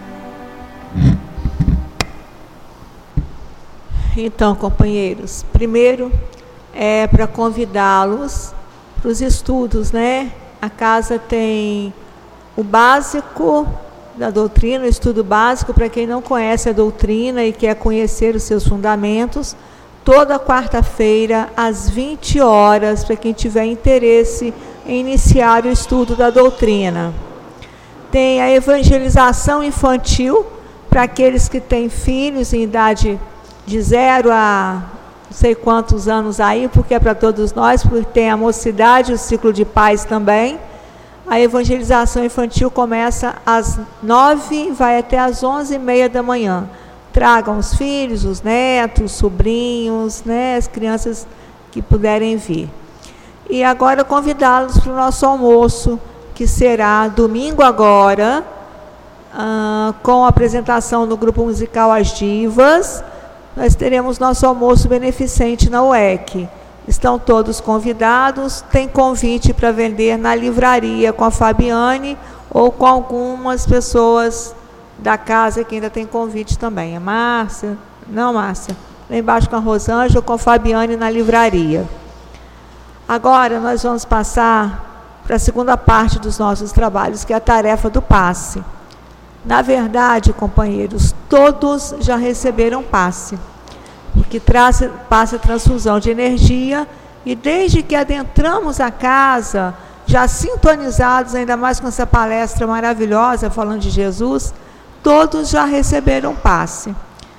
Então, companheiros, primeiro é para convidá-los para os estudos, né? A casa tem o básico da doutrina, o estudo básico para quem não conhece a doutrina e quer conhecer os seus fundamentos, toda quarta-feira às vinte horas, para quem tiver interesse em iniciar o estudo da doutrina. Tem a evangelização infantil para aqueles que têm filhos em idade de zero a não sei quantos anos aí, porque é para todos nós, porque tem a mocidade, o ciclo de paz também. A evangelização infantil começa às nove, vai até às onze e meia da manhã. Tragam os filhos, os netos, os sobrinhos, né, as crianças que puderem vir. E agora convidá-los para o nosso almoço, que será domingo agora, uh, com a apresentação do grupo musical As Divas. Nós teremos nosso almoço beneficente na U E C. Estão todos convidados, tem convite para vender na livraria com a Fabiane ou com algumas pessoas da casa que ainda tem convite também. A Márcia, não Márcia, lá embaixo com a Rosângela ou com a Fabiane na livraria. Agora nós vamos passar para a segunda parte dos nossos trabalhos, que é a tarefa do passe. Na verdade, companheiros, todos já receberam passe, porque traz, passa transfusão de energia, e desde que adentramos a casa, já sintonizados, ainda mais com essa palestra maravilhosa, falando de Jesus, todos já receberam passe.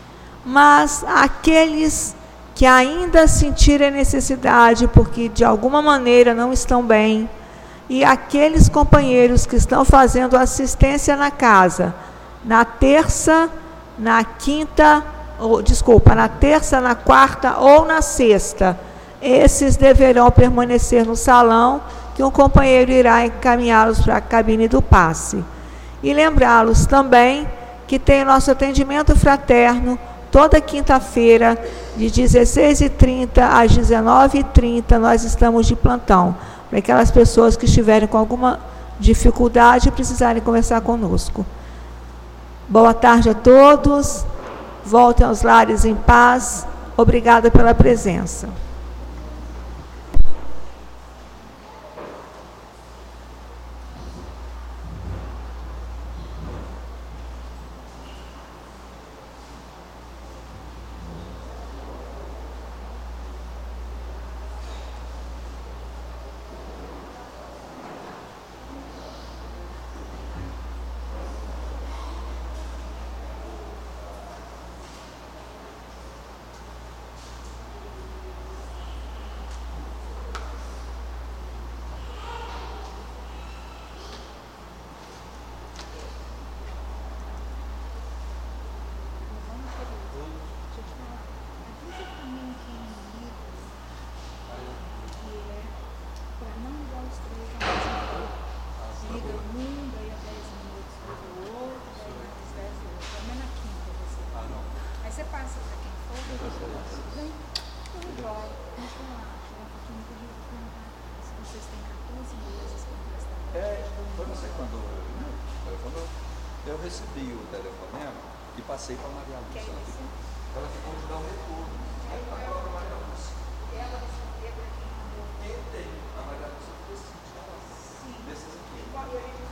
mas aqueles que ainda sentirem necessidade, porque de alguma maneira não estão bem, e aqueles companheiros que estão fazendo assistência na casa, na terça, na quinta, ou, desculpa, na terça, na quarta ou na sexta, esses deverão permanecer no salão, que um companheiro irá encaminhá-los para a cabine do passe. E lembrá-los também que tem o nosso atendimento fraterno, toda quinta-feira, de dezesseis e trinta às dezenove e trinta, nós estamos de plantão, para aquelas pessoas que estiverem com alguma dificuldade e precisarem conversar conosco. Boa tarde a todos, voltem aos lares em paz, obrigada pela presença. Eu recebi o telefonema e passei para a Maria Lúcia. Ela ficou, ela ficou de dar um retorno. A própria Maria Lúcia. Ela respondeu para quem mandou. Quem tem? A Maria Lúcia decide. Sim. Desses aqui. Qual é ele?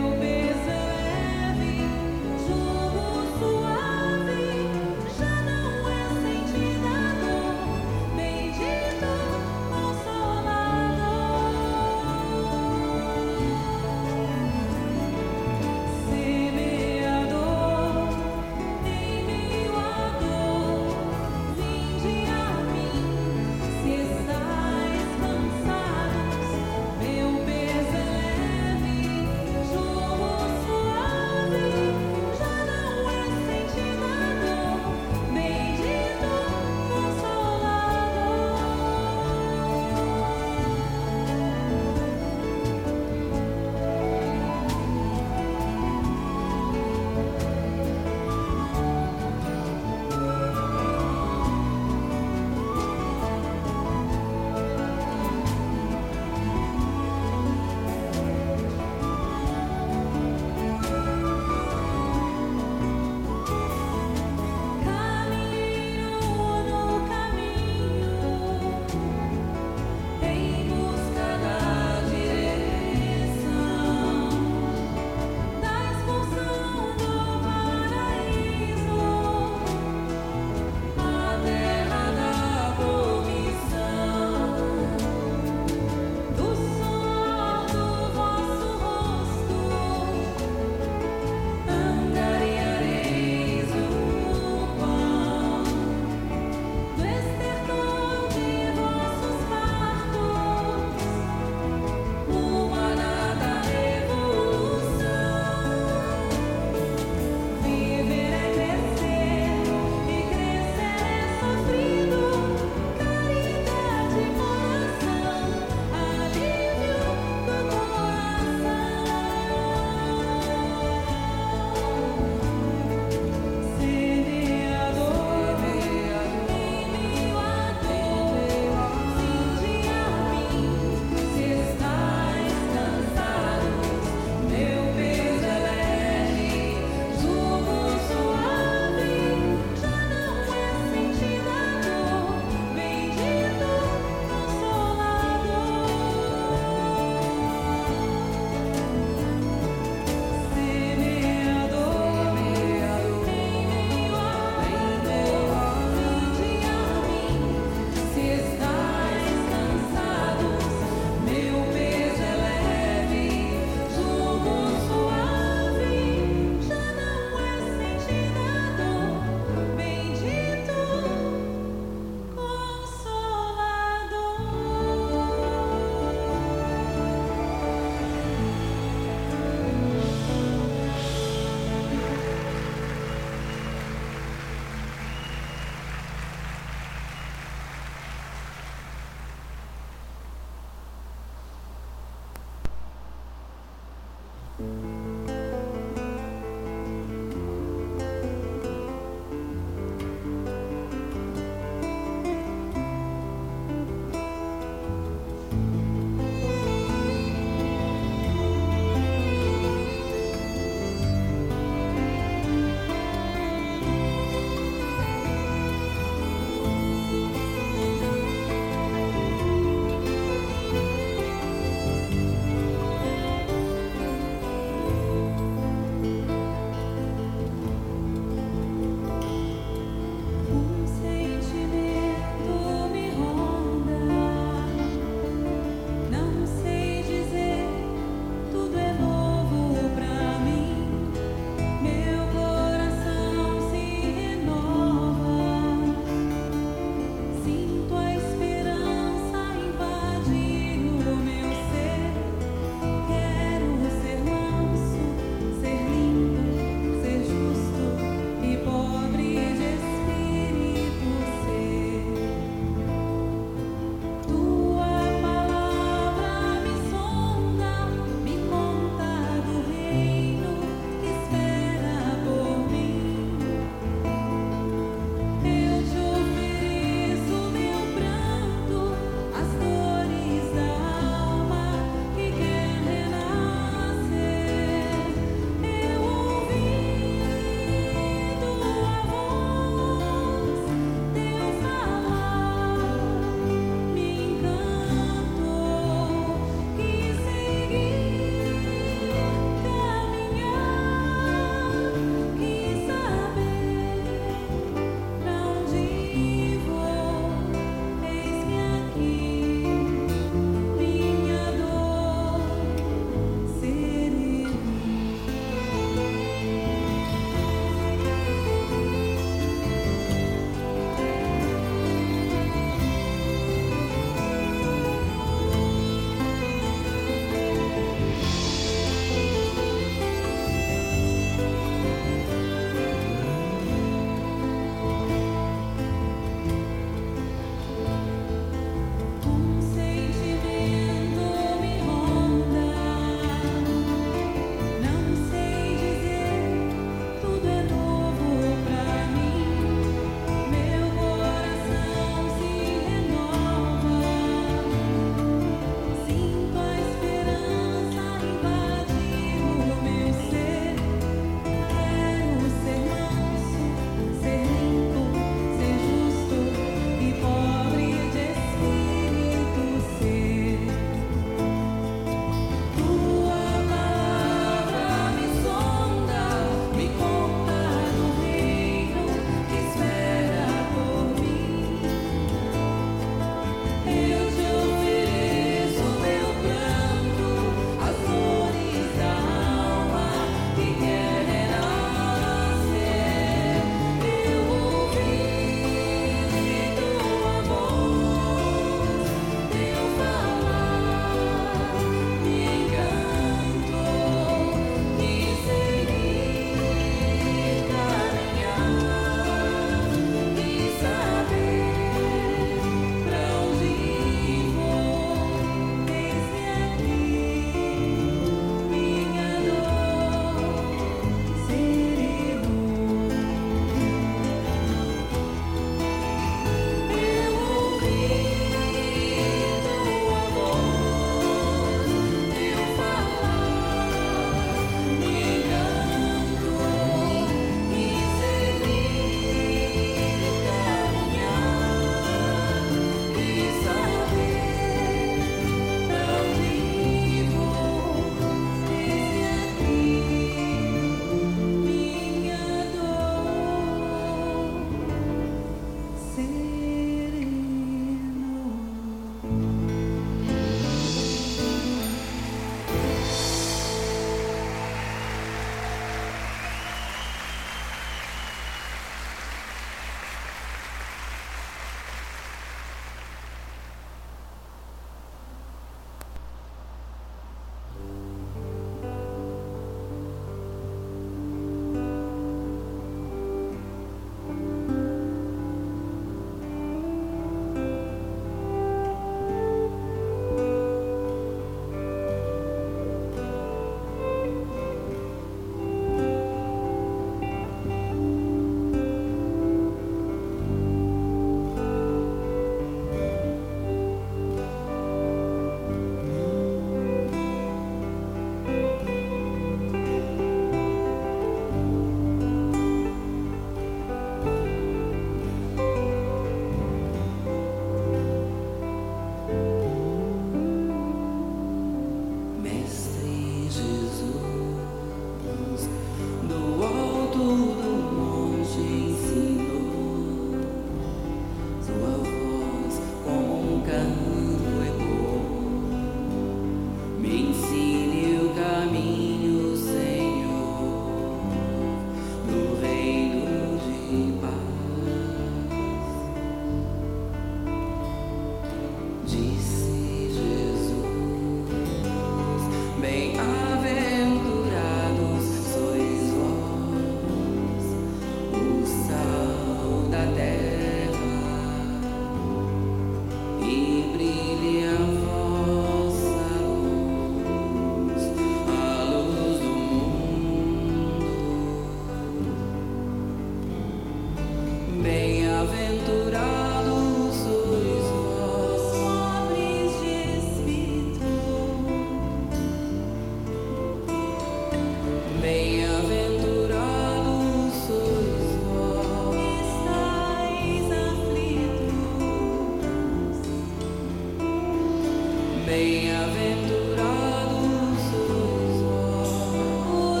Bem-aventurados sois vós, os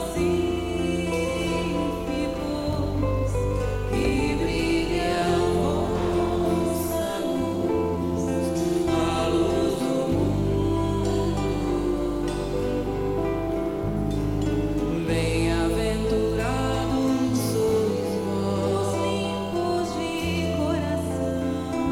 pacíficos, que brilhe a vossa luz, a luz do mundo. Bem-aventurados sois vós, os limpos de coração.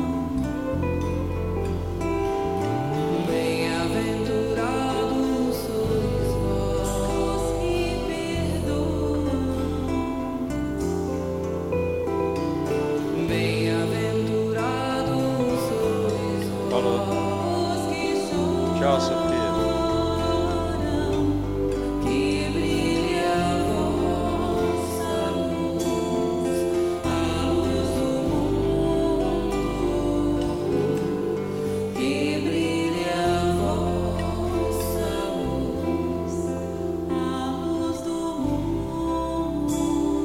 Bem-aventurados sois vós, os que perdoam. Bem-aventurados sois Falou. vós, os que choram. Tchau, seu Pedro. Que brilhe a vossa luz, a luz do mundo. Que brilhe a vossa luz, a luz do mundo.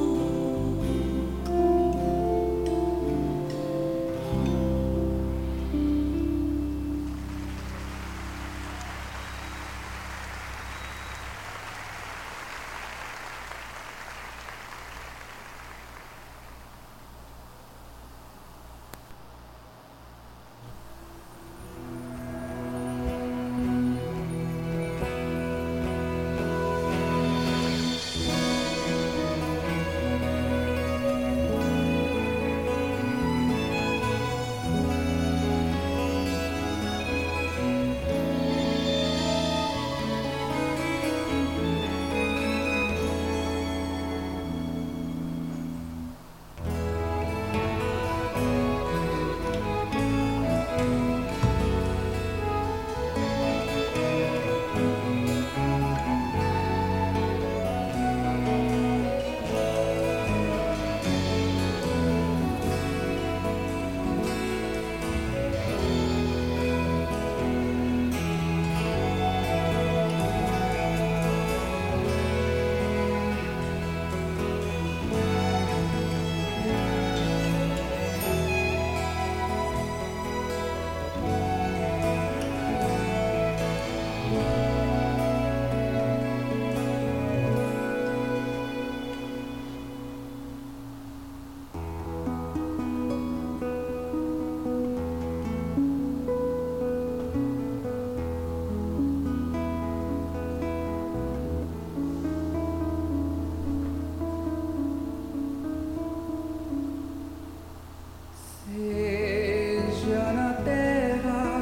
Seja na terra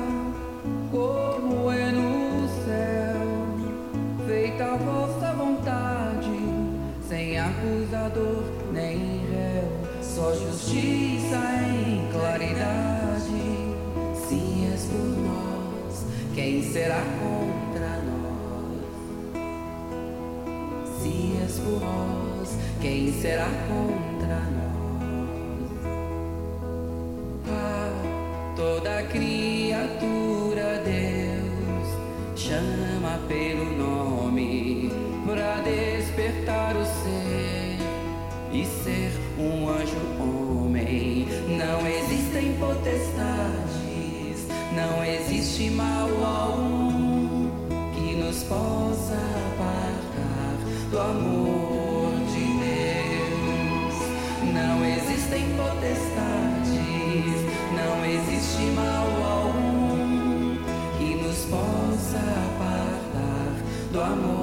como é no céu, feita a vossa vontade, sem acusador nem réu, só justiça em claridade. Se és por nós, quem será contra nós? Se és por nós, quem será contra nós? Toda criatura Deus chama pelo nome, pra despertar o ser e ser um anjo homem. Não existem potestades, não existe mal algum que nos possa apartar do amor de Deus. Não existem potestades, não existe mal algum que nos possa apartar do amor